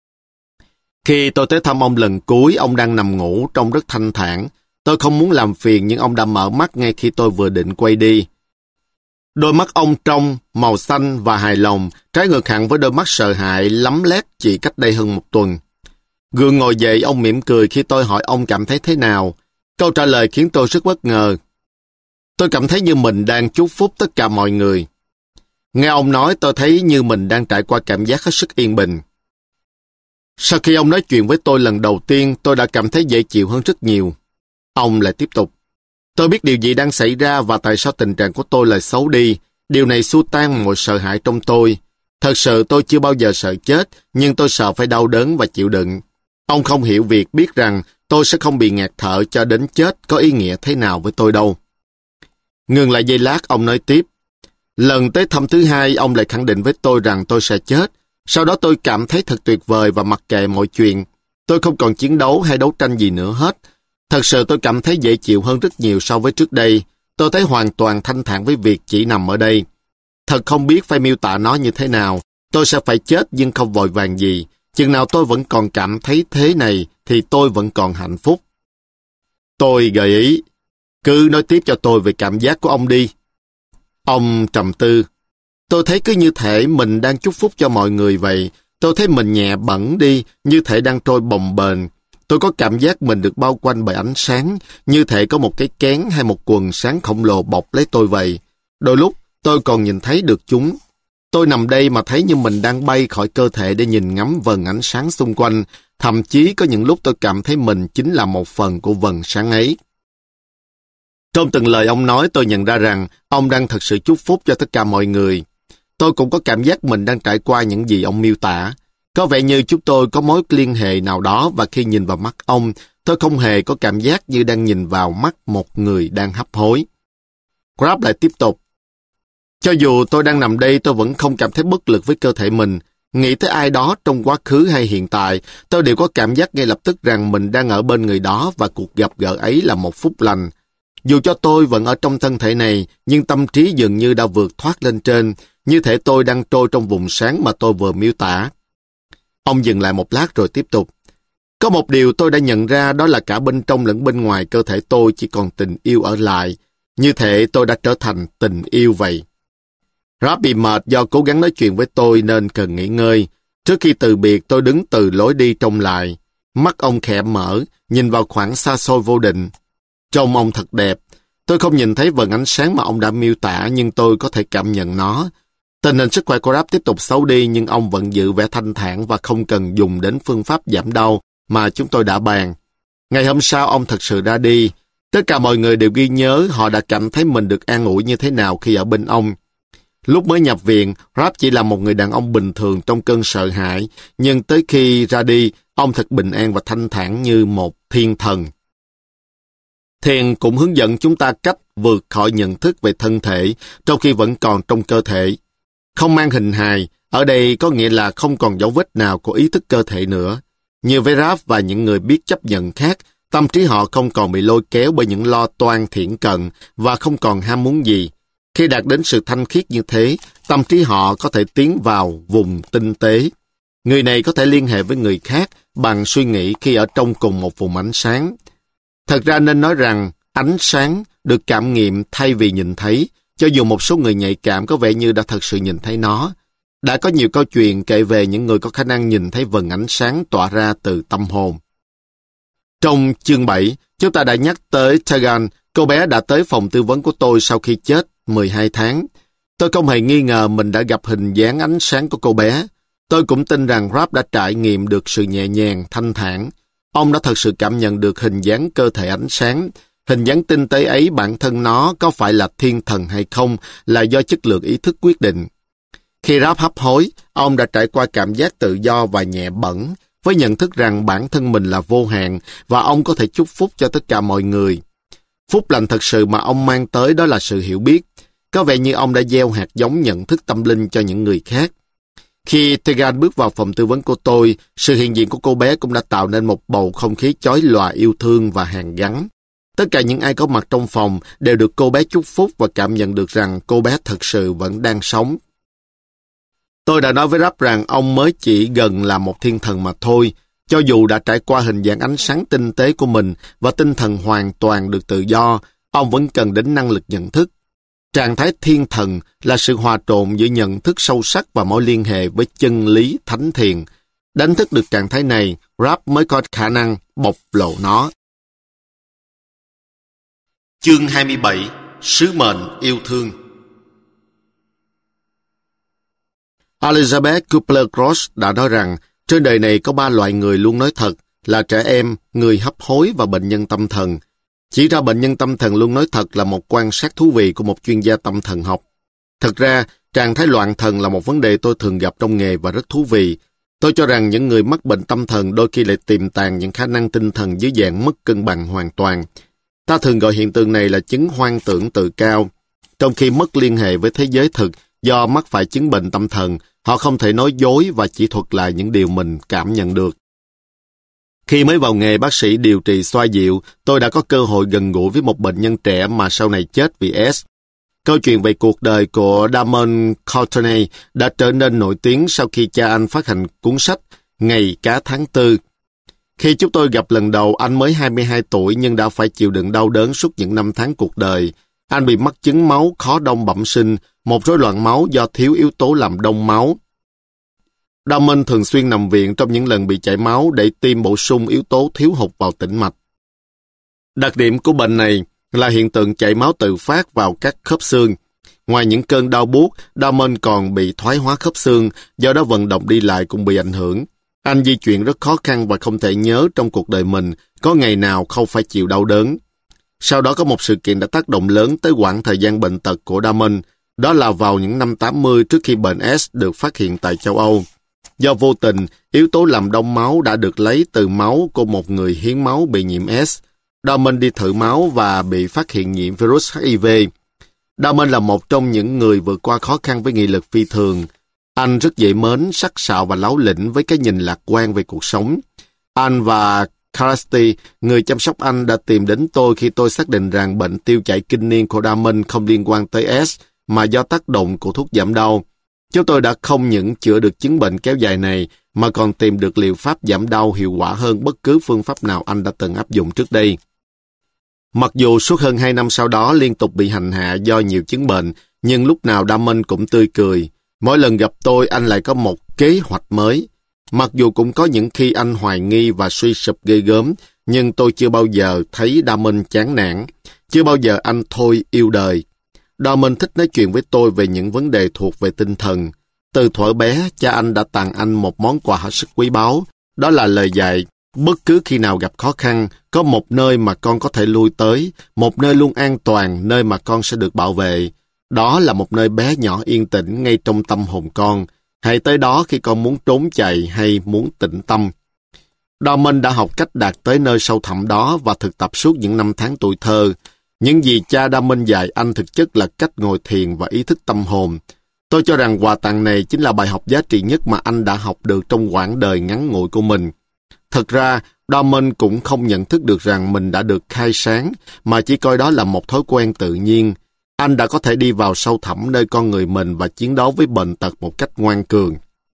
Khi tôi tới thăm ông lần cuối, ông đang nằm ngủ trông rất thanh thản. Tôi không muốn làm phiền nhưng ông đã mở mắt ngay khi tôi vừa định quay đi. Đôi mắt ông trong, màu xanh và hài lòng, trái ngược hẳn với đôi mắt sợ hãi lấm lét chỉ cách đây hơn một tuần. Gượng ngồi dậy, ông mỉm cười khi tôi hỏi ông cảm thấy thế nào. Câu trả lời khiến tôi rất bất ngờ. Tôi cảm thấy như mình đang chúc phúc tất cả mọi người. Nghe ông nói, tôi thấy như mình đang trải qua cảm giác hết sức yên bình. Sau khi ông nói chuyện với tôi lần đầu tiên, tôi đã cảm thấy dễ chịu hơn rất nhiều. Ông lại tiếp tục. Tôi biết điều gì đang xảy ra và tại sao tình trạng của tôi lại xấu đi. Điều này xua tan mọi sợ hãi trong tôi. Thật sự tôi chưa bao giờ sợ chết, nhưng tôi sợ phải đau đớn và chịu đựng. Ông không hiểu việc biết rằng tôi sẽ không bị ngạt thở cho đến chết có ý nghĩa thế nào với tôi đâu. Ngừng lại giây lát, ông nói tiếp. Lần tới thăm thứ hai, ông lại khẳng định với tôi rằng tôi sẽ chết. Sau đó tôi cảm thấy thật tuyệt vời và mặc kệ mọi chuyện. Tôi không còn chiến đấu hay đấu tranh gì nữa hết. Thật sự tôi cảm thấy dễ chịu hơn rất nhiều so với trước đây. Tôi thấy hoàn toàn thanh thản với việc chỉ nằm ở đây. Thật không biết phải miêu tả nó như thế nào. Tôi sẽ phải chết nhưng không vội vàng gì. Chừng nào tôi vẫn còn cảm thấy thế này thì tôi vẫn còn hạnh phúc. Tôi gợi ý. Cứ nói tiếp cho tôi về cảm giác của ông đi. Ông trầm tư. Tôi thấy cứ như thể mình đang chúc phúc cho mọi người vậy. Tôi thấy mình nhẹ bẫng đi, như thể đang trôi bồng bềnh. Tôi có cảm giác mình được bao quanh bởi ánh sáng, như thể có một cái kén hay một quần sáng khổng lồ bọc lấy tôi vậy. Đôi lúc, tôi còn nhìn thấy được chúng. Tôi nằm đây mà thấy như mình đang bay khỏi cơ thể để nhìn ngắm vầng ánh sáng xung quanh. Thậm chí có những lúc tôi cảm thấy mình chính là một phần của vầng sáng ấy. Trong từng lời ông nói, tôi nhận ra rằng ông đang thật sự chúc phúc cho tất cả mọi người. Tôi cũng có cảm giác mình đang trải qua những gì ông miêu tả. Có vẻ như chúng tôi có mối liên hệ nào đó và khi nhìn vào mắt ông, tôi không hề có cảm giác như đang nhìn vào mắt một người đang hấp hối. Grab lại tiếp tục. Cho dù tôi đang nằm đây, tôi vẫn không cảm thấy bất lực với cơ thể mình. Nghĩ tới ai đó trong quá khứ hay hiện tại, tôi đều có cảm giác ngay lập tức rằng mình đang ở bên người đó và cuộc gặp gỡ ấy là một phúc lành. Dù cho tôi vẫn ở trong thân thể này, nhưng tâm trí dường như đã vượt thoát lên trên, như thể tôi đang trôi trong vùng sáng mà tôi vừa miêu tả. Ông dừng lại một lát rồi tiếp tục. Có một điều tôi đã nhận ra, đó là cả bên trong lẫn bên ngoài cơ thể tôi chỉ còn tình yêu ở lại, như thể tôi đã trở thành tình yêu vậy. Rap bị mệt do cố gắng nói chuyện với tôi nên cần nghỉ ngơi. Trước khi từ biệt, tôi đứng từ lối đi trông lại. Mắt ông khẽ mở, nhìn vào khoảng xa xôi vô định. Trông ông thật đẹp. Tôi không nhìn thấy vầng ánh sáng mà ông đã miêu tả, nhưng tôi có thể cảm nhận nó. Tình hình sức khỏe của Rap tiếp tục xấu đi, nhưng ông vẫn giữ vẻ thanh thản và không cần dùng đến phương pháp giảm đau mà chúng tôi đã bàn. Ngày hôm sau, ông thật sự ra đi. Tất cả mọi người đều ghi nhớ họ đã cảm thấy mình được an ủi như thế nào khi ở bên ông. Lúc mới nhập viện, Rap chỉ là một người đàn ông bình thường trong cơn sợ hãi, nhưng tới khi ra đi, ông thật bình an và thanh thản như một thiên thần. Thiền cũng hướng dẫn chúng ta cách vượt khỏi nhận thức về thân thể trong khi vẫn còn trong cơ thể. Không mang hình hài, ở đây có nghĩa là không còn dấu vết nào của ý thức cơ thể nữa. Như với Rap và những người biết chấp nhận khác, tâm trí họ không còn bị lôi kéo bởi những lo toan thiển cận và không còn ham muốn gì. Khi đạt đến sự thanh khiết như thế, tâm trí họ có thể tiến vào vùng tinh tế. Người này có thể liên hệ với người khác bằng suy nghĩ khi ở trong cùng một vùng ánh sáng. Thật ra nên nói rằng ánh sáng được cảm nghiệm thay vì nhìn thấy, cho dù một số người nhạy cảm có vẻ như đã thật sự nhìn thấy nó. Đã có nhiều câu chuyện kể về những người có khả năng nhìn thấy vầng ánh sáng tỏa ra từ tâm hồn. Trong chương 7, chúng ta đã nhắc tới Tegan, cô bé đã tới phòng tư vấn của tôi sau khi chết 12 tháng. Tôi không hề nghi ngờ mình đã gặp hình dáng ánh sáng của cô bé. Tôi cũng tin rằng Rap đã trải nghiệm được sự nhẹ nhàng, thanh thản. Ông đã thật sự cảm nhận được hình dáng cơ thể ánh sáng. Hình dáng tinh tế ấy bản thân nó có phải là thiên thần hay không là do chất lượng ý thức quyết định. Khi Rap hấp hối, ông đã trải qua cảm giác tự do và nhẹ bẫng, với nhận thức rằng bản thân mình là vô hạn và ông có thể chúc phúc cho tất cả mọi người. Phúc lành thật sự mà ông mang tới đó là sự hiểu biết. Có vẻ như ông đã gieo hạt giống nhận thức tâm linh cho những người khác. Khi Tegan bước vào phòng tư vấn của tôi, sự hiện diện của cô bé cũng đã tạo nên một bầu không khí chói lòa yêu thương và hàn gắn. Tất cả những ai có mặt trong phòng đều được cô bé chúc phúc và cảm nhận được rằng cô bé thật sự vẫn đang sống. Tôi đã nói với Rap rằng ông mới chỉ gần là một thiên thần mà thôi. Cho dù đã trải qua hình dạng ánh sáng tinh tế của mình và tinh thần hoàn toàn được tự do, ông vẫn cần đến năng lực nhận thức. Trạng thái thiên thần là sự hòa trộn giữa nhận thức sâu sắc và mối liên hệ với chân lý thánh thiền. Đánh thức được trạng thái này, Rap mới có khả năng bộc lộ nó. Chương 27. Sứ mệnh yêu thương. Elizabeth Kubler-Ross đã nói rằng trên đời này có 3 loại người luôn nói thật, là trẻ em, người hấp hối và bệnh nhân tâm thần. Chỉ ra bệnh nhân tâm thần luôn nói thật là một quan sát thú vị của một chuyên gia tâm thần học. Thật ra, trạng thái loạn thần là một vấn đề tôi thường gặp trong nghề và rất thú vị. Tôi cho rằng những người mắc bệnh tâm thần đôi khi lại tiềm tàng những khả năng tinh thần dưới dạng mất cân bằng hoàn toàn. Ta thường gọi hiện tượng này là chứng hoang tưởng tự cao. Trong khi mất liên hệ với thế giới thực do mắc phải chứng bệnh tâm thần, họ không thể nói dối và chỉ thuật lại những điều mình cảm nhận được. Khi mới vào nghề bác sĩ điều trị xoa dịu, tôi đã có cơ hội gần gũi với một bệnh nhân trẻ mà sau này chết vì S. Câu chuyện về cuộc đời của Damon Courtney đã trở nên nổi tiếng sau khi cha anh phát hành cuốn sách Ngày Cá Tháng Tư. Khi chúng tôi gặp lần đầu, anh mới 22 tuổi nhưng đã phải chịu đựng đau đớn suốt những năm tháng cuộc đời. Anh bị mắc chứng máu khó đông bẩm sinh, một rối loạn máu do thiếu yếu tố làm đông máu. Damon thường xuyên nằm viện trong những lần bị chảy máu để tiêm bổ sung yếu tố thiếu hụt vào tĩnh mạch. Đặc điểm của bệnh này là hiện tượng chảy máu tự phát vào các khớp xương. Ngoài những cơn đau buốt, Damon còn bị thoái hóa khớp xương, do đó vận động đi lại cũng bị ảnh hưởng. Anh di chuyển rất khó khăn và không thể nhớ trong cuộc đời mình có ngày nào không phải chịu đau đớn. Sau đó có một sự kiện đã tác động lớn tới quãng thời gian bệnh tật của Damon, đó là vào những năm 80 trước khi bệnh S được phát hiện tại châu Âu. Do vô tình, yếu tố làm đông máu đã được lấy từ máu của một người hiến máu bị nhiễm S. Damon đi thử máu và bị phát hiện nhiễm virus HIV. Damon là một trong những người vượt qua khó khăn với nghị lực phi thường. Anh rất dễ mến, sắc sảo và láu lĩnh với cái nhìn lạc quan về cuộc sống. Anh và Kirsty, người chăm sóc anh, đã tìm đến tôi khi tôi xác định rằng bệnh tiêu chảy kinh niên của Damon không liên quan tới S mà do tác động của thuốc giảm đau. Chúng tôi đã không những chữa được chứng bệnh kéo dài này mà còn tìm được liệu pháp giảm đau hiệu quả hơn bất cứ phương pháp nào anh đã từng áp dụng trước đây. Mặc dù suốt hơn 2 năm sau đó liên tục bị hành hạ do nhiều chứng bệnh, nhưng lúc nào Damon cũng tươi cười. Mỗi lần gặp tôi, anh lại có một kế hoạch mới. Mặc dù cũng có những khi anh hoài nghi và suy sụp ghê gớm, nhưng tôi chưa bao giờ thấy Damon chán nản. Chưa bao giờ anh thôi yêu đời. Damon thích nói chuyện với tôi về những vấn đề thuộc về tinh thần. Từ thuở bé, cha anh đã tặng anh một món quà hết sức quý báu. Đó là lời dạy, bất cứ khi nào gặp khó khăn, có một nơi mà con có thể lui tới, một nơi luôn an toàn, nơi mà con sẽ được bảo vệ. Đó là một nơi bé nhỏ yên tĩnh ngay trong tâm hồn con. Hãy tới đó khi con muốn trốn chạy hay muốn tĩnh tâm. Damon đã học cách đạt tới nơi sâu thẳm đó và thực tập suốt những năm tháng tuổi thơ. Những gì cha Damon dạy anh thực chất là cách ngồi thiền và ý thức tâm hồn. Tôi cho rằng quà tặng này chính là bài học giá trị nhất mà anh đã học được trong quãng đời ngắn ngủi của mình. Thật ra, Damon cũng không nhận thức được rằng mình đã được khai sáng, mà chỉ coi đó là một thói quen tự nhiên. Anh đã có thể đi vào sâu thẳm nơi con người mình và chiến đấu với bệnh tật một cách ngoan cường.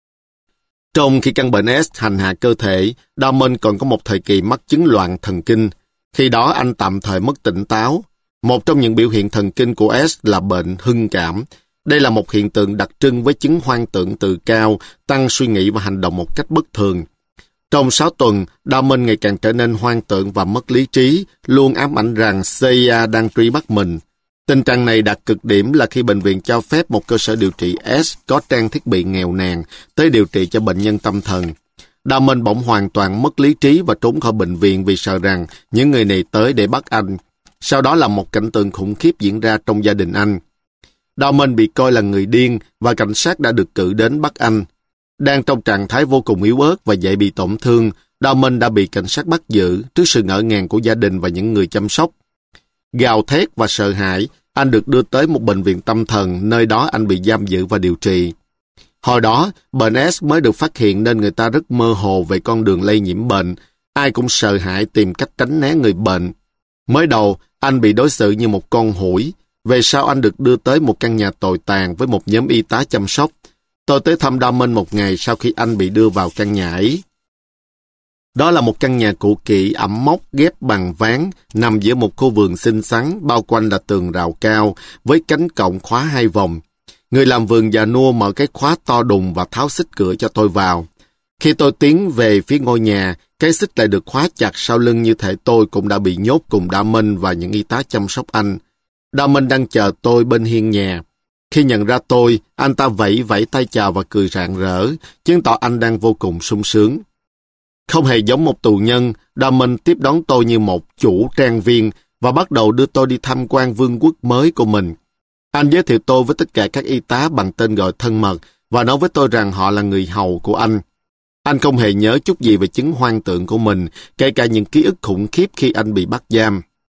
Trong khi căn bệnh S hành hạ cơ thể, Damon còn có một thời kỳ mắc chứng loạn thần kinh. Khi đó anh tạm thời mất tỉnh táo. Một trong những biểu hiện thần kinh của S là bệnh hưng cảm. Đây là một hiện tượng đặc trưng với chứng hoang tưởng tự cao, tăng suy nghĩ và hành động một cách bất thường. Trong 6 tuần, Damon ngày càng trở nên hoang tưởng và mất lý trí, luôn ám ảnh rằng CIA đang truy bắt mình. Tình trạng này đạt cực điểm là khi bệnh viện cho phép một cơ sở điều trị S có trang thiết bị nghèo nàn tới điều trị cho bệnh nhân tâm thần. Damon bỗng hoàn toàn mất lý trí và trốn khỏi bệnh viện vì sợ rằng những người này tới để bắt anh. Sau đó là một cảnh tượng khủng khiếp diễn ra trong gia đình anh. Damon bị coi là người điên và cảnh sát đã được cử đến bắt anh. Đang trong trạng thái vô cùng yếu ớt và dễ bị tổn thương, Damon đã bị cảnh sát bắt giữ trước sự ngỡ ngàng của gia đình và những người chăm sóc. Gào thét và sợ hãi, anh được đưa tới một bệnh viện tâm thần, nơi đó anh bị giam giữ và điều trị. Hồi đó, bệnh S mới được phát hiện nên người ta rất mơ hồ về con đường lây nhiễm bệnh. Ai cũng sợ hãi tìm cách tránh né người bệnh. Mới đầu, anh bị đối xử như một con hủi. Về sau anh được đưa tới một căn nhà tồi tàn với một nhóm y tá chăm sóc. Tôi tới thăm Damon một ngày sau khi anh bị đưa vào căn nhà ấy. Đó là một căn nhà cũ kỹ, ẩm mốc, ghép bằng ván, nằm giữa một khu vườn xinh xắn, bao quanh là tường rào cao, với cánh cổng khóa 2 vòng. Người làm vườn già nua mở cái khóa to đùng và tháo xích cửa cho tôi vào. Khi tôi tiến về phía ngôi nhà, cái xích lại được khóa chặt sau lưng như thể tôi cũng đã bị nhốt cùng Damon và những y tá chăm sóc anh. Damon đang chờ tôi bên hiên nhà. Khi nhận ra tôi, anh ta vẫy vẫy tay chào và cười rạng rỡ, chứng tỏ anh đang vô cùng sung sướng. Không hề giống một tù nhân, Damon tiếp đón tôi như một chủ trang viên và bắt đầu đưa tôi đi tham quan vương quốc mới của mình. Anh giới thiệu tôi với tất cả các y tá bằng tên gọi thân mật và nói với tôi rằng họ là người hầu của anh. Anh không hề nhớ chút gì về chứng hoang tượng của mình, kể cả những ký ức khủng khiếp khi anh bị bắt giam.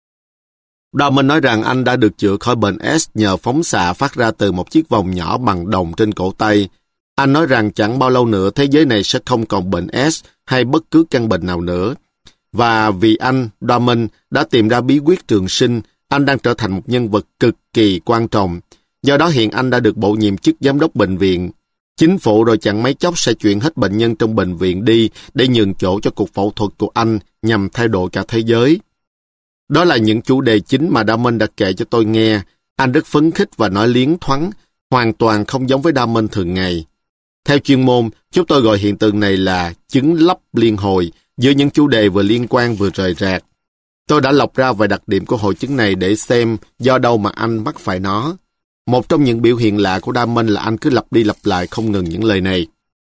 Damon nói rằng anh đã được chữa khỏi bệnh AIDS nhờ phóng xạ phát ra từ một chiếc vòng nhỏ bằng đồng trên cổ tay. Anh nói rằng chẳng bao lâu nữa thế giới này sẽ không còn bệnh AIDS hay bất cứ căn bệnh nào nữa. Và vì anh, Damon, đã tìm ra bí quyết trường sinh, anh đang trở thành một nhân vật cực kỳ quan trọng. Do đó hiện anh đã được bổ nhiệm chức giám đốc bệnh viện. Chính phủ rồi chẳng mấy chốc sẽ chuyển hết bệnh nhân trong bệnh viện đi để nhường chỗ cho cuộc phẫu thuật của anh nhằm thay đổi cả thế giới. Đó là những chủ đề chính mà Damon đã kể cho tôi nghe. Anh rất phấn khích và nói liến thoáng, hoàn toàn không giống với Damon thường ngày. Theo chuyên môn, chúng tôi gọi hiện tượng này là chứng lắp liên hồi giữa những chủ đề vừa liên quan vừa rời rạc. Tôi đã lọc ra vài đặc điểm của hội chứng này để xem do đâu mà anh mắc phải nó. Một trong những biểu hiện lạ của Damon là anh cứ lặp đi lặp lại không ngừng những lời này.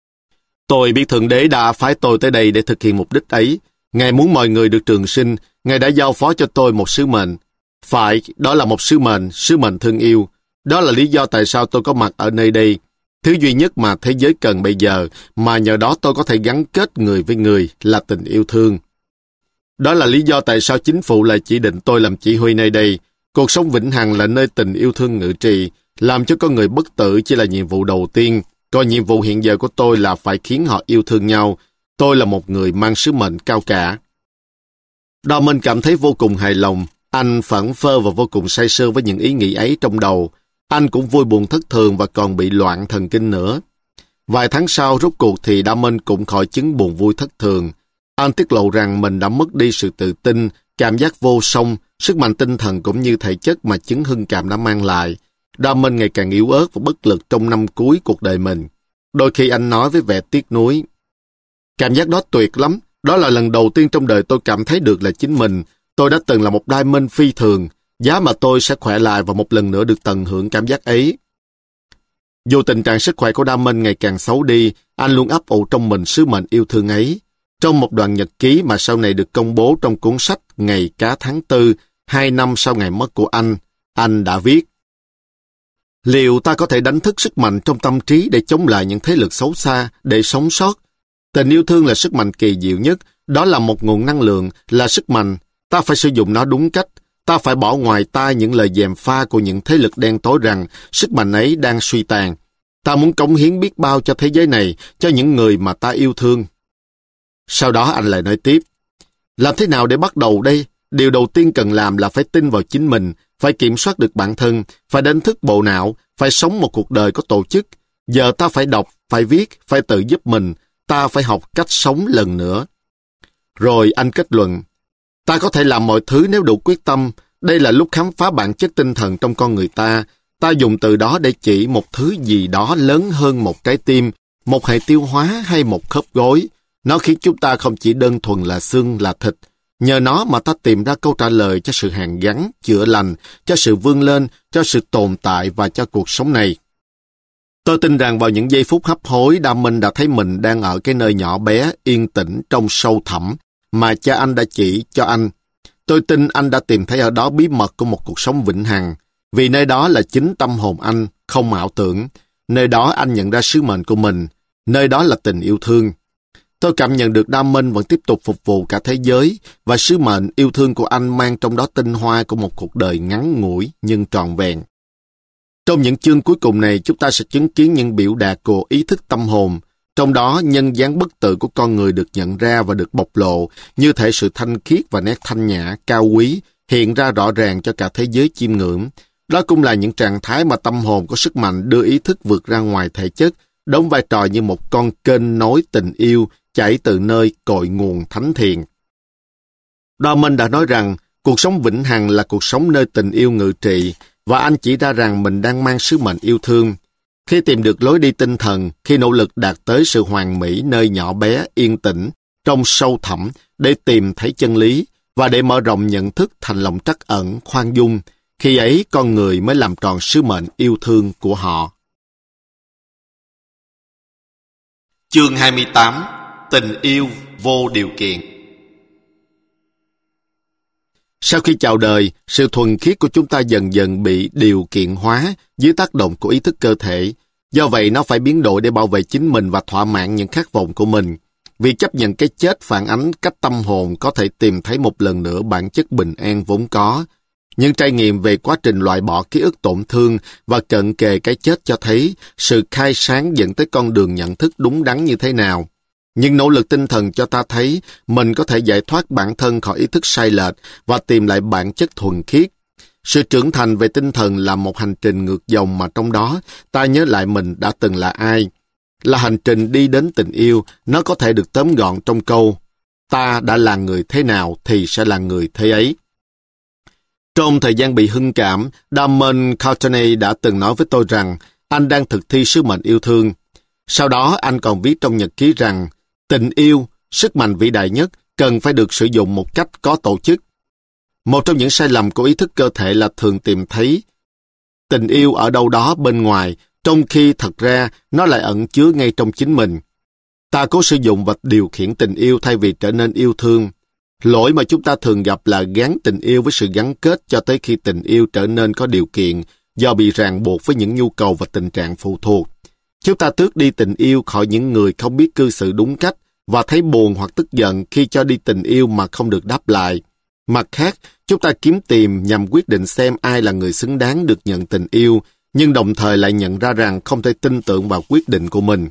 Tôi biết Thượng Đế đã phái tôi tới đây để thực hiện mục đích ấy. Ngài muốn mọi người được trường sinh. Ngài đã giao phó cho tôi một sứ mệnh. Phải, đó là một sứ mệnh thương yêu. Đó là lý do tại sao tôi có mặt ở nơi đây. Thứ duy nhất mà thế giới cần bây giờ, mà nhờ đó tôi có thể gắn kết người với người, là tình yêu thương. Đó là lý do tại sao chính phủ lại chỉ định tôi làm chỉ huy nơi đây. Cuộc sống vĩnh hằng là nơi tình yêu thương ngự trị. Làm cho con người bất tử chỉ là nhiệm vụ đầu tiên. Còn nhiệm vụ hiện giờ của tôi là phải khiến họ yêu thương nhau. Tôi là một người mang sứ mệnh cao cả. Damon cảm thấy vô cùng hài lòng. Anh phẫn phơ và vô cùng say sưa với những ý nghĩ ấy trong đầu. Anh cũng vui buồn thất thường và còn bị loạn thần kinh nữa. Vài tháng sau, rốt cuộc thì Damon cũng khỏi chứng buồn vui thất thường. Anh tiết lộ rằng mình đã mất đi sự tự tin, cảm giác vô song, sức mạnh tinh thần cũng như thể chất mà chứng hưng cảm đã mang lại. Damon ngày càng yếu ớt và bất lực trong năm cuối cuộc đời mình. Đôi khi anh nói với vẻ tiếc nuối. Cảm giác đó tuyệt lắm. Đó là lần đầu tiên trong đời tôi cảm thấy được là chính mình. Tôi đã từng là một diamond phi thường. Giá mà tôi sẽ khỏe lại và một lần nữa được tận hưởng cảm giác ấy. Dù tình trạng sức khỏe của Damon ngày càng xấu đi, anh luôn ấp ủ trong mình sứ mệnh yêu thương ấy. Trong một đoạn nhật ký mà sau này được công bố trong cuốn sách Ngày Cá tháng 4, 2 năm sau ngày mất của anh đã viết: Liệu ta có thể đánh thức sức mạnh trong tâm trí để chống lại những thế lực xấu xa, để sống sót? Tình yêu thương là sức mạnh kỳ diệu nhất, đó là một nguồn năng lượng, là sức mạnh. Ta phải sử dụng nó đúng cách. Ta phải bỏ ngoài tai những lời gièm pha của những thế lực đen tối rằng sức mạnh ấy đang suy tàn. Ta muốn cống hiến biết bao cho thế giới này, cho những người mà ta yêu thương. Sau đó anh lại nói tiếp: Làm thế nào để bắt đầu đây? Điều đầu tiên cần làm là phải tin vào chính mình, phải kiểm soát được bản thân, phải đánh thức bộ não, phải sống một cuộc đời có tổ chức. Giờ ta phải đọc, phải viết, phải tự giúp mình. Ta phải học cách sống lần nữa. Rồi anh kết luận: Ta có thể làm mọi thứ nếu đủ quyết tâm. Đây là lúc khám phá bản chất tinh thần trong con người ta. Ta dùng từ đó để chỉ một thứ gì đó lớn hơn một trái tim, một hệ tiêu hóa hay một khớp gối. Nó khiến chúng ta không chỉ đơn thuần là xương, là thịt. Nhờ nó mà ta tìm ra câu trả lời cho sự hàn gắn, chữa lành, cho sự vươn lên, cho sự tồn tại và cho cuộc sống này. Tôi tin rằng vào những giây phút hấp hối, Damon đã thấy mình đang ở cái nơi nhỏ bé, yên tĩnh trong sâu thẳm mà cha anh đã chỉ cho anh. Tôi tin anh đã tìm thấy ở đó bí mật của một cuộc sống vĩnh hằng, vì nơi đó là chính tâm hồn anh, không ảo tưởng. Nơi đó anh nhận ra sứ mệnh của mình, nơi đó là tình yêu thương. Tôi cảm nhận được Damon vẫn tiếp tục phục vụ cả thế giới, và sứ mệnh yêu thương của anh mang trong đó tinh hoa của một cuộc đời ngắn ngủi nhưng trọn vẹn. Trong những chương cuối cùng này, chúng ta sẽ chứng kiến những biểu đạt của ý thức tâm hồn. Trong đó, nhân dáng bất tử của con người được nhận ra và được bộc lộ, như thể sự thanh khiết và nét thanh nhã, cao quý, hiện ra rõ ràng cho cả thế giới chiêm ngưỡng. Đó cũng là những trạng thái mà tâm hồn có sức mạnh đưa ý thức vượt ra ngoài thể chất, đóng vai trò như một con kênh nối tình yêu, chảy từ nơi cội nguồn thánh thiện. Damon đã nói rằng, cuộc sống vĩnh hằng là cuộc sống nơi tình yêu ngự trị, và anh chỉ ra rằng mình đang mang sứ mệnh yêu thương. Khi tìm được lối đi tinh thần, khi nỗ lực đạt tới sự hoàn mỹ nơi nhỏ bé, yên tĩnh, trong sâu thẳm để tìm thấy chân lý và để mở rộng nhận thức thành lòng trắc ẩn, khoan dung, khi ấy con người mới làm tròn sứ mệnh yêu thương của họ. Chương 28. Tình yêu vô điều kiện. Sau khi chào đời, sự thuần khiết của chúng ta dần dần bị điều kiện hóa dưới tác động của ý thức cơ thể. Do vậy, nó phải biến đổi để bảo vệ chính mình và thỏa mãn những khát vọng của mình. Vì chấp nhận cái chết phản ánh cách tâm hồn có thể tìm thấy một lần nữa bản chất bình an vốn có. Nhưng trải nghiệm về quá trình loại bỏ ký ức tổn thương và cận kề cái chết cho thấy sự khai sáng dẫn tới con đường nhận thức đúng đắn như thế nào. Nhưng nỗ lực tinh thần cho ta thấy mình có thể giải thoát bản thân khỏi ý thức sai lệch và tìm lại bản chất thuần khiết. Sự trưởng thành về tinh thần là một hành trình ngược dòng mà trong đó ta nhớ lại mình đã từng là ai. Là hành trình đi đến tình yêu, nó có thể được tóm gọn trong câu: ta đã là người thế nào thì sẽ là người thế ấy. Trong thời gian bị hưng cảm, Damon Courtney đã từng nói với tôi rằng anh đang thực thi sứ mệnh yêu thương. Sau đó anh còn viết trong nhật ký rằng tình yêu, sức mạnh vĩ đại nhất, cần phải được sử dụng một cách có tổ chức. Một trong những sai lầm của ý thức cơ thể là thường tìm thấy tình yêu ở đâu đó bên ngoài, trong khi thật ra nó lại ẩn chứa ngay trong chính mình. Ta cố sử dụng và điều khiển tình yêu thay vì trở nên yêu thương. Lỗi mà chúng ta thường gặp là gắn tình yêu với sự gắn kết cho tới khi tình yêu trở nên có điều kiện do bị ràng buộc với những nhu cầu và tình trạng phụ thuộc. Chúng ta tước đi tình yêu khỏi những người không biết cư xử đúng cách và thấy buồn hoặc tức giận khi cho đi tình yêu mà không được đáp lại. Mặt khác, chúng ta kiếm tìm nhằm quyết định xem ai là người xứng đáng được nhận tình yêu, nhưng đồng thời lại nhận ra rằng không thể tin tưởng vào quyết định của mình.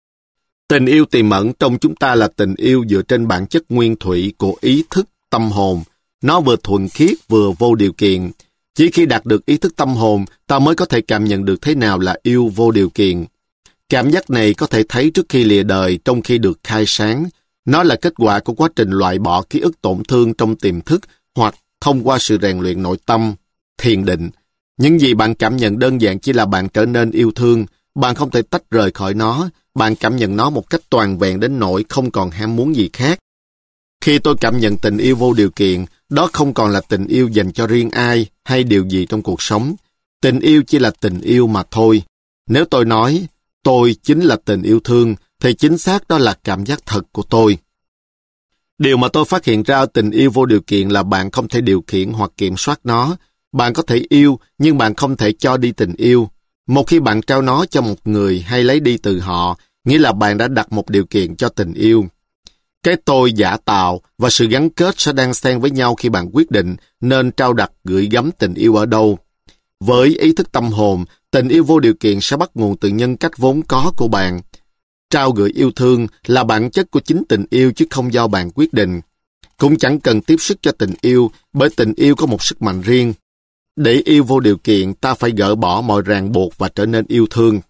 Tình yêu tiềm ẩn trong chúng ta là tình yêu dựa trên bản chất nguyên thủy của ý thức, tâm hồn. Nó vừa thuần khiết vừa vô điều kiện. Chỉ khi đạt được ý thức tâm hồn, ta mới có thể cảm nhận được thế nào là yêu vô điều kiện. Cảm giác này có thể thấy trước khi lìa đời trong khi được khai sáng. Nó là kết quả của quá trình loại bỏ ký ức tổn thương trong tiềm thức hoặc thông qua sự rèn luyện nội tâm, thiền định. Những gì bạn cảm nhận đơn giản chỉ là bạn trở nên yêu thương. Bạn không thể tách rời khỏi nó. Bạn cảm nhận nó một cách toàn vẹn đến nỗi không còn ham muốn gì khác. Khi tôi cảm nhận tình yêu vô điều kiện, đó không còn là tình yêu dành cho riêng ai hay điều gì trong cuộc sống. Tình yêu chỉ là tình yêu mà thôi. Nếu tôi nói, tôi chính là tình yêu thương, thì chính xác đó là cảm giác thật của tôi. Điều mà tôi phát hiện ra ở tình yêu vô điều kiện là bạn không thể điều khiển hoặc kiểm soát nó. Bạn có thể yêu, nhưng bạn không thể cho đi tình yêu. Một khi bạn trao nó cho một người hay lấy đi từ họ, nghĩa là bạn đã đặt một điều kiện cho tình yêu. Cái tôi giả tạo và sự gắn kết sẽ đan xen với nhau khi bạn quyết định nên trao đặt gửi gắm tình yêu ở đâu. Với ý thức tâm hồn, tình yêu vô điều kiện sẽ bắt nguồn từ nhân cách vốn có của bạn. Trao gửi yêu thương là bản chất của chính tình yêu chứ không do bạn quyết định. Cũng chẳng cần tiếp sức cho tình yêu, bởi tình yêu có một sức mạnh riêng. Để yêu vô điều kiện, ta phải gỡ bỏ mọi ràng buộc và trở nên yêu thương.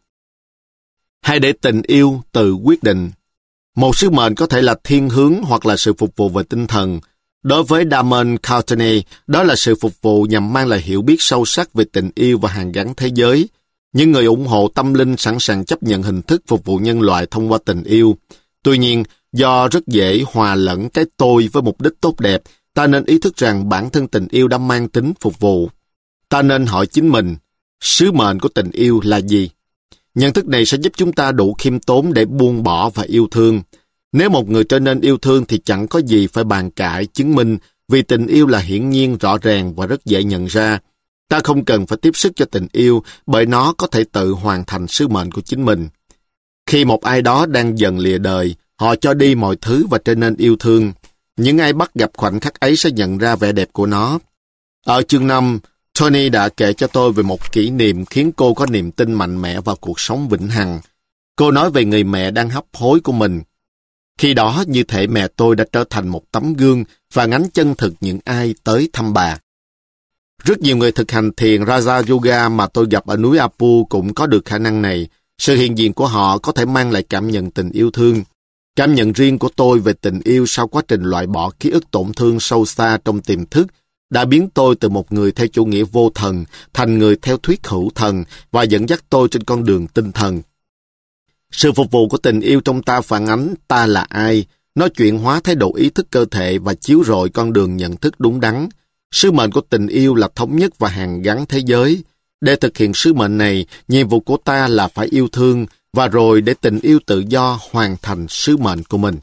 Hãy để tình yêu tự quyết định. Một sứ mệnh có thể là thiên hướng hoặc là sự phục vụ về tinh thần. Đối với Damon Courtney, đó là sự phục vụ nhằm mang lại hiểu biết sâu sắc về tình yêu và hàn gắn thế giới. Những người ủng hộ tâm linh sẵn sàng chấp nhận hình thức phục vụ nhân loại thông qua tình yêu. Tuy nhiên, do rất dễ hòa lẫn cái tôi với mục đích tốt đẹp, ta nên ý thức rằng bản thân tình yêu đã mang tính phục vụ. Ta nên hỏi chính mình, sứ mệnh của tình yêu là gì? Nhận thức này sẽ giúp chúng ta đủ khiêm tốn để buông bỏ và yêu thương. Nếu một người trở nên yêu thương thì chẳng có gì phải bàn cãi, chứng minh, vì tình yêu là hiển nhiên, rõ ràng và rất dễ nhận ra. Ta không cần phải tiếp sức cho tình yêu, bởi nó có thể tự hoàn thành sứ mệnh của chính mình. Khi một ai đó đang dần lìa đời, họ cho đi mọi thứ và trở nên yêu thương. Những ai bắt gặp khoảnh khắc ấy sẽ nhận ra vẻ đẹp của nó. Ở chương 5, Tony đã kể cho tôi về một kỷ niệm khiến cô có niềm tin mạnh mẽ vào cuộc sống vĩnh hằng. Cô nói về người mẹ đang hấp hối của mình. Khi đó, như thể mẹ tôi đã trở thành một tấm gương phản ánh chân thực những ai tới thăm bà. Rất nhiều người thực hành thiền Raja Yoga mà tôi gặp ở núi Apu cũng có được khả năng này. Sự hiện diện của họ có thể mang lại cảm nhận tình yêu thương. Cảm nhận riêng của tôi về tình yêu sau quá trình loại bỏ ký ức tổn thương sâu xa trong tiềm thức đã biến tôi từ một người theo chủ nghĩa vô thần thành người theo thuyết hữu thần và dẫn dắt tôi trên con đường tinh thần. Sự phục vụ của tình yêu trong ta phản ánh ta là ai, nó chuyển hóa thái độ ý thức cơ thể và chiếu rọi con đường nhận thức đúng đắn. Sứ mệnh của tình yêu là thống nhất và hàn gắn thế giới. Để thực hiện sứ mệnh này, nhiệm vụ của ta là phải yêu thương, và rồi để tình yêu tự do hoàn thành sứ mệnh của mình.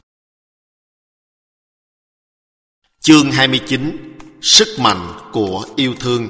Chương 29. Sức mạnh của yêu thương.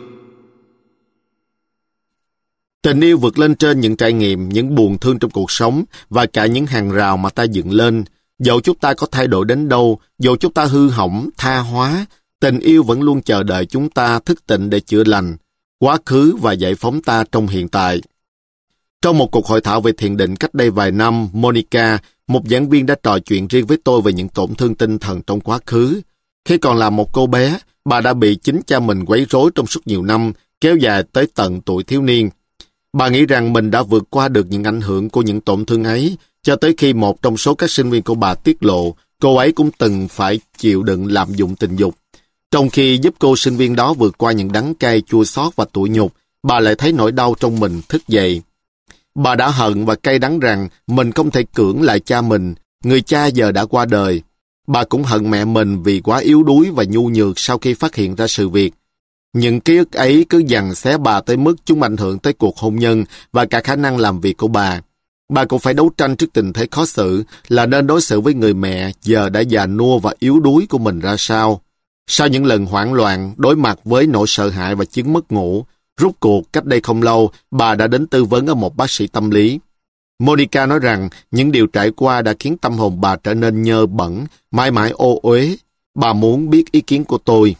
Tình yêu vượt lên trên những trải nghiệm, những buồn thương trong cuộc sống và cả những hàng rào mà ta dựng lên. Dẫu chúng ta có thay đổi đến đâu, dẫu chúng ta hư hỏng, tha hóa, tình yêu vẫn luôn chờ đợi chúng ta thức tỉnh để chữa lành quá khứ và giải phóng ta trong hiện tại. Trong một cuộc hội thảo về thiền định cách đây vài năm, Monica, một giảng viên, đã trò chuyện riêng với tôi về những tổn thương tinh thần trong quá khứ. Khi còn là một cô bé, bà đã bị chính cha mình quấy rối trong suốt nhiều năm, kéo dài tới tận tuổi thiếu niên. Bà nghĩ rằng mình đã vượt qua được những ảnh hưởng của những tổn thương ấy, cho tới khi một trong số các sinh viên của bà tiết lộ cô ấy cũng từng phải chịu đựng lạm dụng tình dục. Trong khi giúp cô sinh viên đó vượt qua những đắng cay, chua xót và tủi nhục, bà lại thấy nỗi đau trong mình thức dậy. Bà đã hận và cay đắng rằng mình không thể cưỡng lại cha mình, người cha giờ đã qua đời. Bà cũng hận mẹ mình vì quá yếu đuối và nhu nhược sau khi phát hiện ra sự việc. Những ký ức ấy cứ giằng xé bà tới mức chúng ảnh hưởng tới cuộc hôn nhân và cả khả năng làm việc của bà. Bà cũng phải đấu tranh trước tình thế khó xử là nên đối xử với người mẹ giờ đã già nua và yếu đuối của mình ra sao. Sau những lần hoảng loạn, đối mặt với nỗi sợ hãi và chứng mất ngủ, rốt cuộc cách đây không lâu, bà đã đến tư vấn ở một bác sĩ tâm lý. Monica nói rằng những điều trải qua đã khiến tâm hồn bà trở nên nhơ bẩn, mãi mãi ô uế. Bà muốn biết ý kiến của tôi.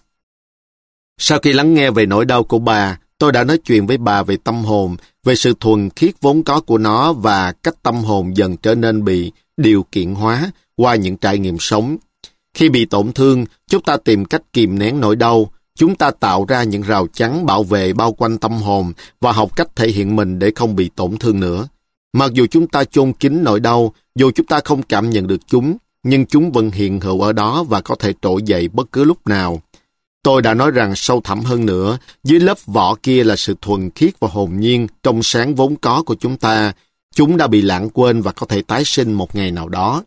Sau khi lắng nghe về nỗi đau của bà, tôi đã nói chuyện với bà về tâm hồn, về sự thuần khiết vốn có của nó và cách tâm hồn dần trở nên bị điều kiện hóa qua những trải nghiệm sống. Khi bị tổn thương, chúng ta tìm cách kìm nén nỗi đau. Chúng ta tạo ra những rào chắn bảo vệ bao quanh tâm hồn và học cách thể hiện mình để không bị tổn thương nữa. Mặc dù chúng ta chôn kín nỗi đau, dù chúng ta không cảm nhận được chúng, nhưng chúng vẫn hiện hữu ở đó và có thể trỗi dậy bất cứ lúc nào. Tôi đã nói rằng sâu thẳm hơn nữa, dưới lớp vỏ kia là sự thuần khiết và hồn nhiên, trong sáng vốn có của chúng ta. Chúng đã bị lãng quên và có thể tái sinh một ngày nào đó.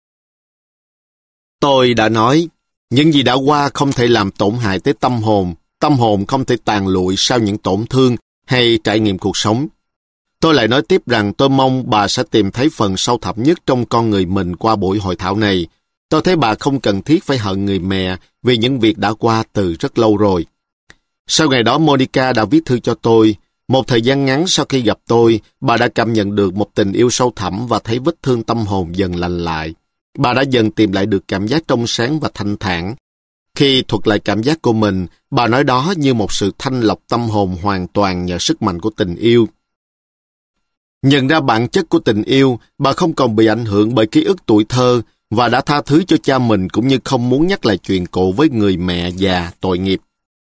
Tôi đã nói, những gì đã qua không thể làm tổn hại tới tâm hồn không thể tàn lụi sau những tổn thương hay trải nghiệm cuộc sống. Tôi lại nói tiếp rằng tôi mong bà sẽ tìm thấy phần sâu thẳm nhất trong con người mình qua buổi hội thảo này. Tôi thấy bà không cần thiết phải hận người mẹ vì những việc đã qua từ rất lâu rồi. Sau ngày đó, Monica đã viết thư cho tôi. Một thời gian ngắn sau khi gặp tôi, bà đã cảm nhận được một tình yêu sâu thẳm và thấy vết thương tâm hồn dần lành lại. Bà đã dần tìm lại được cảm giác trong sáng và thanh thản. Khi thuật lại cảm giác của mình, bà nói đó như một sự thanh lọc tâm hồn hoàn toàn nhờ sức mạnh của tình yêu. Nhận ra bản chất của tình yêu, bà không còn bị ảnh hưởng bởi ký ức tuổi thơ và đã tha thứ cho cha mình cũng như không muốn nhắc lại chuyện cũ với người mẹ già tội nghiệp.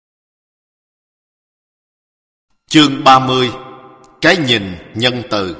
Chương 30. Cái nhìn nhân từ.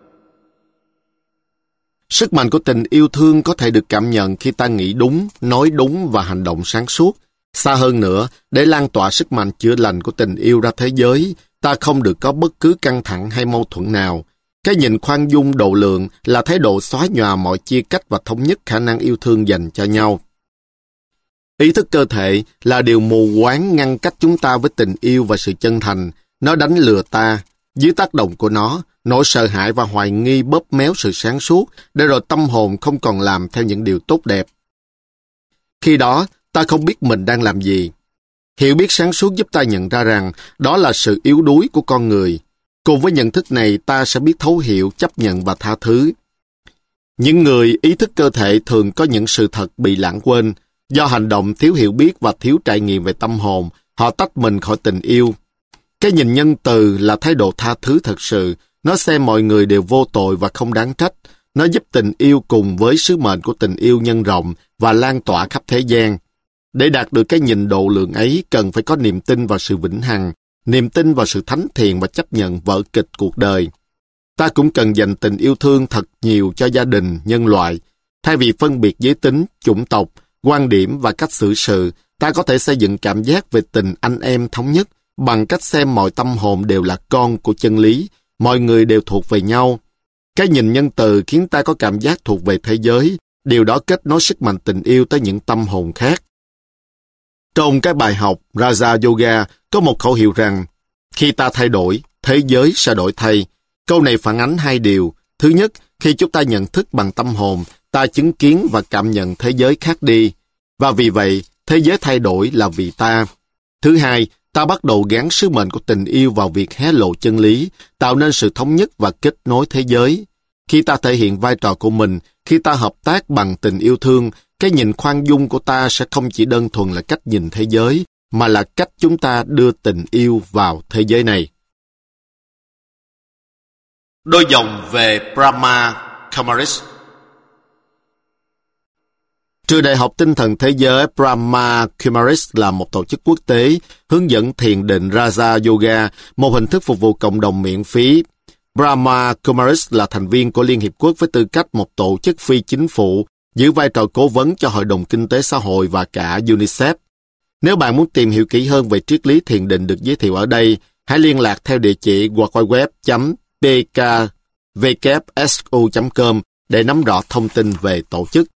Sức mạnh của tình yêu thương có thể được cảm nhận khi ta nghĩ đúng, nói đúng và hành động sáng suốt. Xa hơn nữa, để lan tỏa sức mạnh chữa lành của tình yêu ra thế giới, ta không được có bất cứ căng thẳng hay mâu thuẫn nào. Cái nhìn khoan dung độ lượng là thái độ xóa nhòa mọi chia cách và thống nhất khả năng yêu thương dành cho nhau. Ý thức cơ thể là điều mù quáng ngăn cách chúng ta với tình yêu và sự chân thành. Nó đánh lừa ta. Dưới tác động của nó, nỗi sợ hãi và hoài nghi bóp méo sự sáng suốt, để rồi tâm hồn không còn làm theo những điều tốt đẹp. Khi đó, ta không biết mình đang làm gì. Hiểu biết sáng suốt giúp ta nhận ra rằng đó là sự yếu đuối của con người. Cùng với nhận thức này, ta sẽ biết thấu hiểu, chấp nhận và tha thứ. Những người ý thức cơ thể thường có những sự thật bị lãng quên. Do hành động thiếu hiểu biết và thiếu trải nghiệm về tâm hồn, họ tách mình khỏi tình yêu. Cái nhìn nhân từ là thái độ tha thứ thật sự. Nó xem mọi người đều vô tội và không đáng trách. Nó giúp tình yêu cùng với sứ mệnh của tình yêu nhân rộng và lan tỏa khắp thế gian. Để đạt được cái nhìn độ lượng ấy, cần phải có niềm tin vào sự vĩnh hằng, niềm tin vào sự thánh thiện và chấp nhận vở kịch cuộc đời. Ta cũng cần dành tình yêu thương thật nhiều cho gia đình, nhân loại. Thay vì phân biệt giới tính, chủng tộc, quan điểm và cách xử sự, Ta có thể xây dựng cảm giác về tình anh em thống nhất bằng cách xem mọi tâm hồn đều là con của chân lý, mọi người đều thuộc về nhau. Cái nhìn nhân từ khiến ta có cảm giác thuộc về thế giới, điều đó kết nối sức mạnh tình yêu tới những tâm hồn khác. Trong cái bài học Raja Yoga có một khẩu hiệu rằng, khi ta thay đổi, thế giới sẽ đổi thay. Câu này phản ánh hai điều. Thứ nhất, khi chúng ta nhận thức bằng tâm hồn, ta chứng kiến và cảm nhận thế giới khác đi. Và vì vậy, thế giới thay đổi là vì ta. Thứ hai, ta bắt đầu gắn sứ mệnh của tình yêu vào việc hé lộ chân lý, tạo nên sự thống nhất và kết nối thế giới. Khi ta thể hiện vai trò của mình, khi ta hợp tác bằng tình yêu thương, cái nhìn khoan dung của ta sẽ không chỉ đơn thuần là cách nhìn thế giới, mà là cách chúng ta đưa tình yêu vào thế giới này. Đôi dòng về Brahma Kumaris. Trường Đại học Tinh thần Thế giới Brahma Kumaris là một tổ chức quốc tế hướng dẫn thiền định Raja Yoga, một hình thức phục vụ cộng đồng miễn phí. Brahma Kumaris là thành viên của Liên Hiệp Quốc với tư cách một tổ chức phi chính phủ, giữ vai trò cố vấn cho Hội đồng Kinh tế Xã hội và cả UNICEF. Nếu bạn muốn tìm hiểu kỹ hơn về triết lý thiền định được giới thiệu ở đây, hãy liên lạc theo địa chỉ www.pkwsu.com để nắm rõ thông tin về tổ chức.